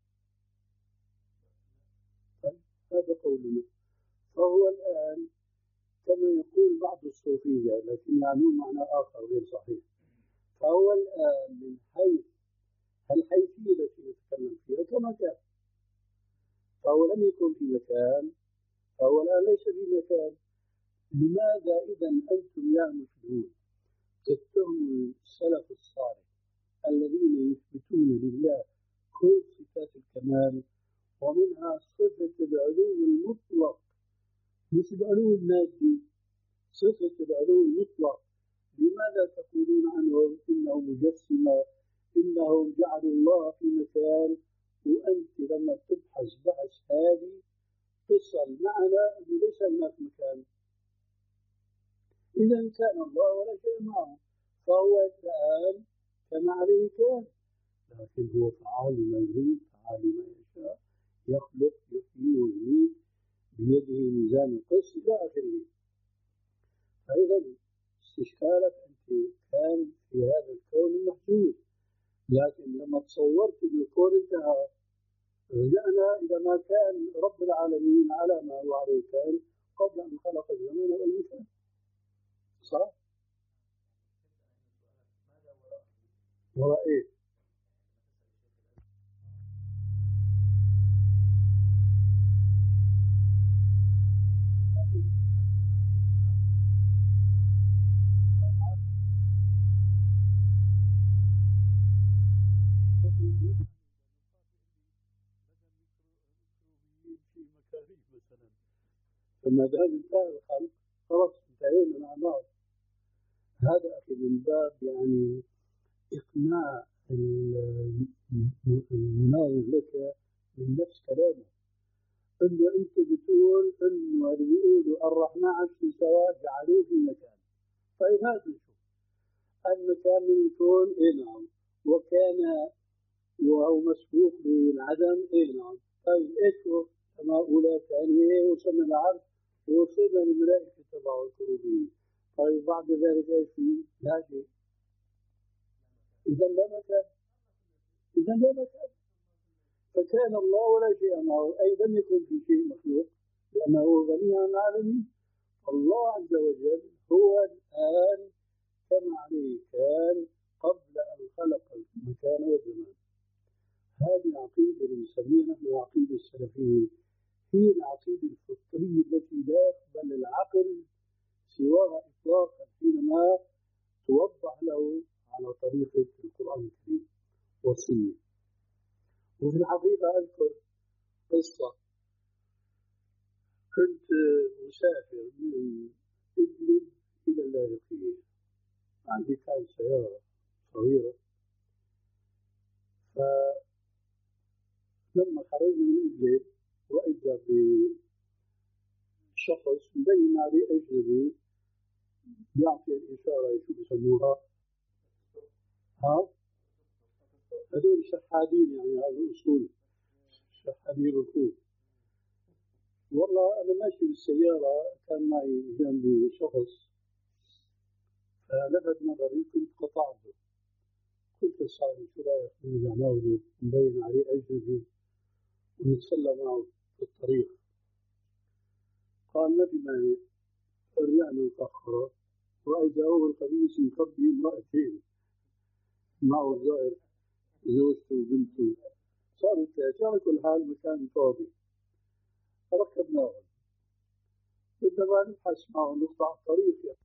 طيب، هذا قولنا. فهو الآن كما يقول بعض الصوفية، لكن يعنون معنى آخر غير صحيح. فهو الآن من حيث الحيثية التي نتكلم فيها كما كان، فهو لم يكن في مكان، فهو الآن ليس في مكان. لماذا إذا أنتم يا مسلمون تتهموا السلف الصالح الذين يثبتون لله كل صفات الكمال، ومنها صفة العلو المطلق، مش العلو المادي، صفة العلو المطلق؟ لماذا تقولون عنهم إنهم مجسمة، إنهم جعلوا الله في مكان؟ وأنت لما تبحث بحث هذه تصل معنا أنه ليس هناك مكان. إذا كان الله ولا شيء معه، فهو الآن كما عليه كان، لكن هو فعال لما يريد، فعال لما يشاء، يخلق يحيي ويميت بيده ميزان القسط إلى آخره. فإذا استشكالك أنت كان في هذا الكون المحدود، لكن لما تصورت أن الكون انتهى رجعنا إلى ما كان رب العالمين على ما هو عليه كان قبل أن خلق الزمان والمكان. صح؟ وراء إيه؟ في مكاريه مثلا، فما دام انتهى الخلق خلاص انتهينا مع بعض. هذا أخي من باب يعني إقناع المناظر لك من نفس كلامه، انه انت بتقول انه اللي بيقولوا الرحمن عرش سوا جعلوه في مكان. طيب هات نشوف المكان من الكون. اي نعم. وكان وهو مسبوق بالعدم. اي نعم. طيب ايش هو؟ سماء اولى ثانيه وصلنا العرش ووصلنا للملائكه تبع الكروبين. طيب بعد ذلك ايش في؟ لا شيء. اذا لا مكان. اذا لا مكان. فكان الله ولا شيء معه، أي لم يكن في شيء مخلوق لأنه غني عن العالمين. الله عز وجل هو الآن كما عليه كان قبل أن خلق المكان والزمان. هذه العقيدة اللي نسميها نحن العقيدة السلفية هي العقيدة الفطرية التي لا يقبل العقل سواها إطلاقا حينما توضح له على طريقة القرآن الكريم والسنة. وفي الحقيقة أذكر قصة. كنت مسافر من إدلب إلى اللاذقية، عندي كان سيارة صغيرة. فلما خرجنا من إدلب وإذا بشخص مبين عليه أجنبي يعطي الإشارة، شو بيسموها؟ ها؟ هذول شحادين، يعني هذا الأصول شحادين ركوب. والله أنا ماشي بالسيارة كان معي جنبي شخص فلفت نظري، كنت قطعته، قلت لصاحبي شو رايك نرجع ناخذه مبين عليه أجنبي ونتسلى معه في الطريق. قال ما في مانع. رجعنا متأخرة وإذا هو القميص مخبي امرأتين معه الظاهر زوجته وبنته، صارت على كل حال مكان فاضي. ركبناهم بدنا ما نبحث معهم نقطع الطريق، يعني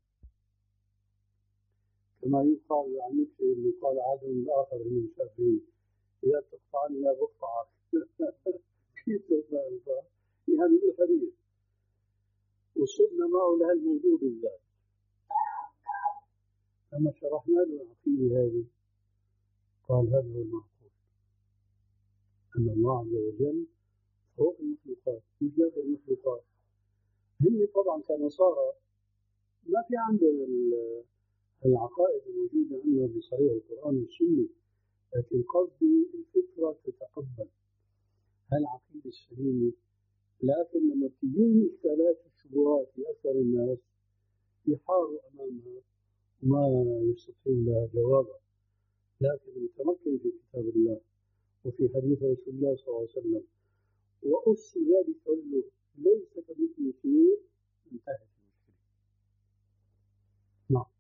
كما يقال عن نفسه انه قال عدم الاخر من المسافرين اذا تقطعني لا بقطعك. كيف تقطع؟ يعني بالحديث. وصلنا معه لهالموضوع بالذات. لما شرحنا له العقيدة هذه قال هذا هو المعقول، أن الله عز وجل فوق المخلوقات مش داخل المخلوقات. هم طبعا كنصارى ما في عندهم العقائد الموجودة عندنا بصريح القرآن والسنة، لكن قصدي الفطرة تتقبل هالعقيدة السليمة. لكن لما تجيهم إشكالات والشبهات لأكثر الناس يحاروا أمامها وما يستطيعون لها جوابا. لكن المتمكن في كتاب الله وفي حديث رسول الله صلى الله عليه وسلم وأس ذلك كله ليس كمثله شيء، انتهت المشكلة. نعم.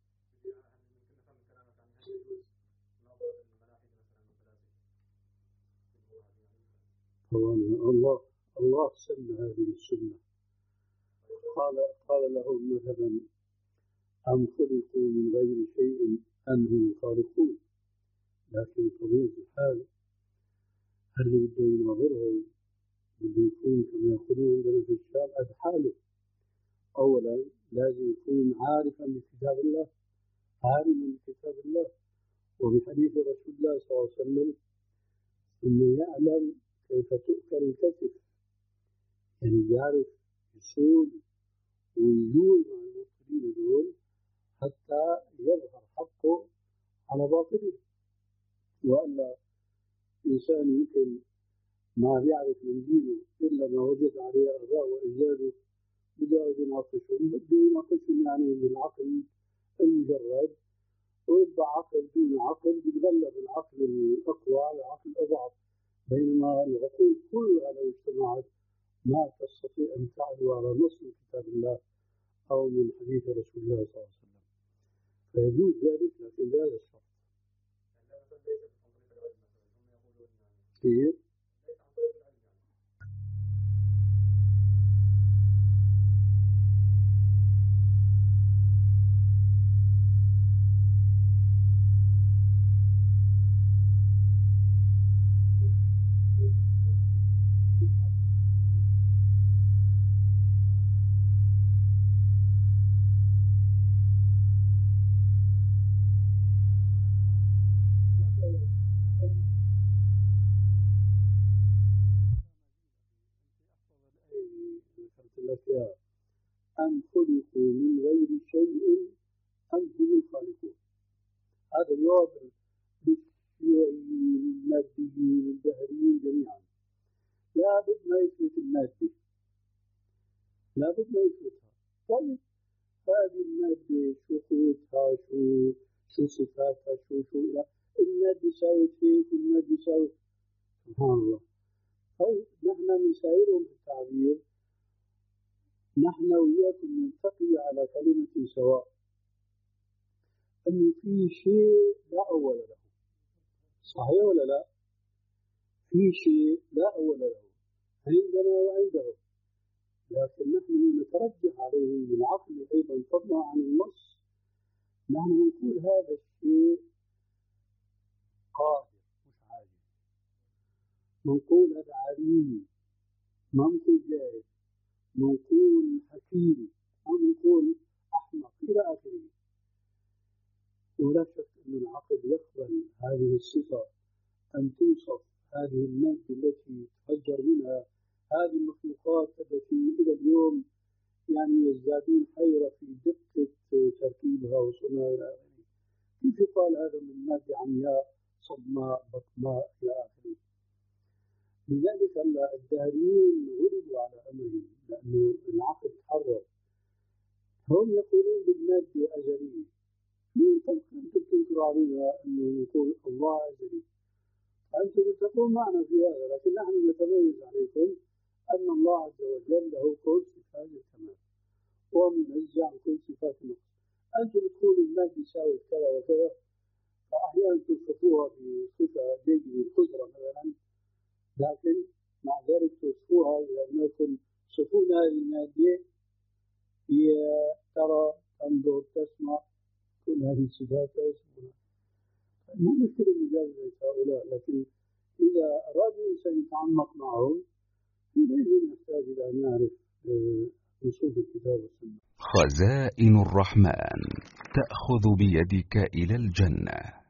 الله الله سن هذه السنة. قال قال لهم مثلا أم خلقوا من غير شيء أم هم الخالقون. لكن طبيعة الحال اللي بده يناظرهم بده يكون كما يقولون عندنا في الشام أدحاله. أولا لازم يكون عارفا بكتاب الله، عالما بكتاب الله وبحديث رسول الله صلى الله عليه وسلم، ثم يعلم كيف تؤكل الكتف، يعني بيعرف يصول ويجول مع المبطلين دول حتى يظهر حقه على باطله. وألا إنسان يمكن ما بيعرف من دينه إلا ما وجد عليه آباء وأجداده بدأوا يناقشون بدأوا يناقشون يعني بالعقل المجرد، ويبقى عقل دون عقل بيتغلب العقل الأقوى على العقل الأضعف، بينما العقول كلها لو اجتمعت ما تستطيع أن تعلو على نص من كتاب الله أو من حديث رسول الله صلى الله عليه وسلم. فيجوز ذلك لكن بهذا الشرط. كيف؟ أم خلقوا من غير شيء أم هم الخالقون. هذا جواب للشيوعيين الماديين الدهريين جميعا. لا بد ما يثبت المادة، لا بد ما يثبتها. طيب هذه المادة شو قوتها، شو شو صفاتها، شو شو إلى المادة ساوت هيك والمادة ساوت، سبحان الله. طيب نحن نسايرهم بالتعبير، نحن وياكم نلتقي على كلمة سواء، أنه في شيء لا أول له. صحيح ولا لا؟ في شيء لا أول له عندنا وعندهم، لكن نحن نترجح عليه بالعقل أيضا فضلا عن النص. نحن نقول هذا الشيء قادر مش عاجز، نقول هذا عليم، ما نقول جاهل، نقول حكيم، ما نقول أحمق إلى آخره. ولا شك أن العقل يقبل هذه الصفة أن توصف هذه المادة التي تفجر منها هذه المخلوقات التي إلى اليوم يعني يزدادون حيرة في دقة تركيبها وصنعها إلى آخره. كيف يقال هذا من مادة عمياء صدماء بطماء إلى آخره؟ لذلك الدهريين غلبوا على أمرهم لأنه العقل تحرر. هم يقولون بالمادة أزلية، أنتم تنكروا علينا أنه نقول الله أزلي، أنتم تتفقون معنا في هذا، لكن نحن نتميز عليكم أن الله عز وجل له كل صفات الكمال ومنزع عن كل صفات النقص. أنتم تقولوا المادة يساوي كذا وكذا، فأحيانا توصفوها بصفة جيدة القدرة مثلا، لكن مع ذلك توصفوها إذا أنكم تصفون هذه المادة هي ترى تنظر تسمع كل هذه الصفات لا يسمونها. مو مشكلة مجازة هؤلاء، لكن إذا أراد الإنسان يتعمق معهم حينئذ يحتاج إلى أن يعرف نصوص الكتاب والسنة. خزائن الرحمن تأخذ بيدك إلى الجنة.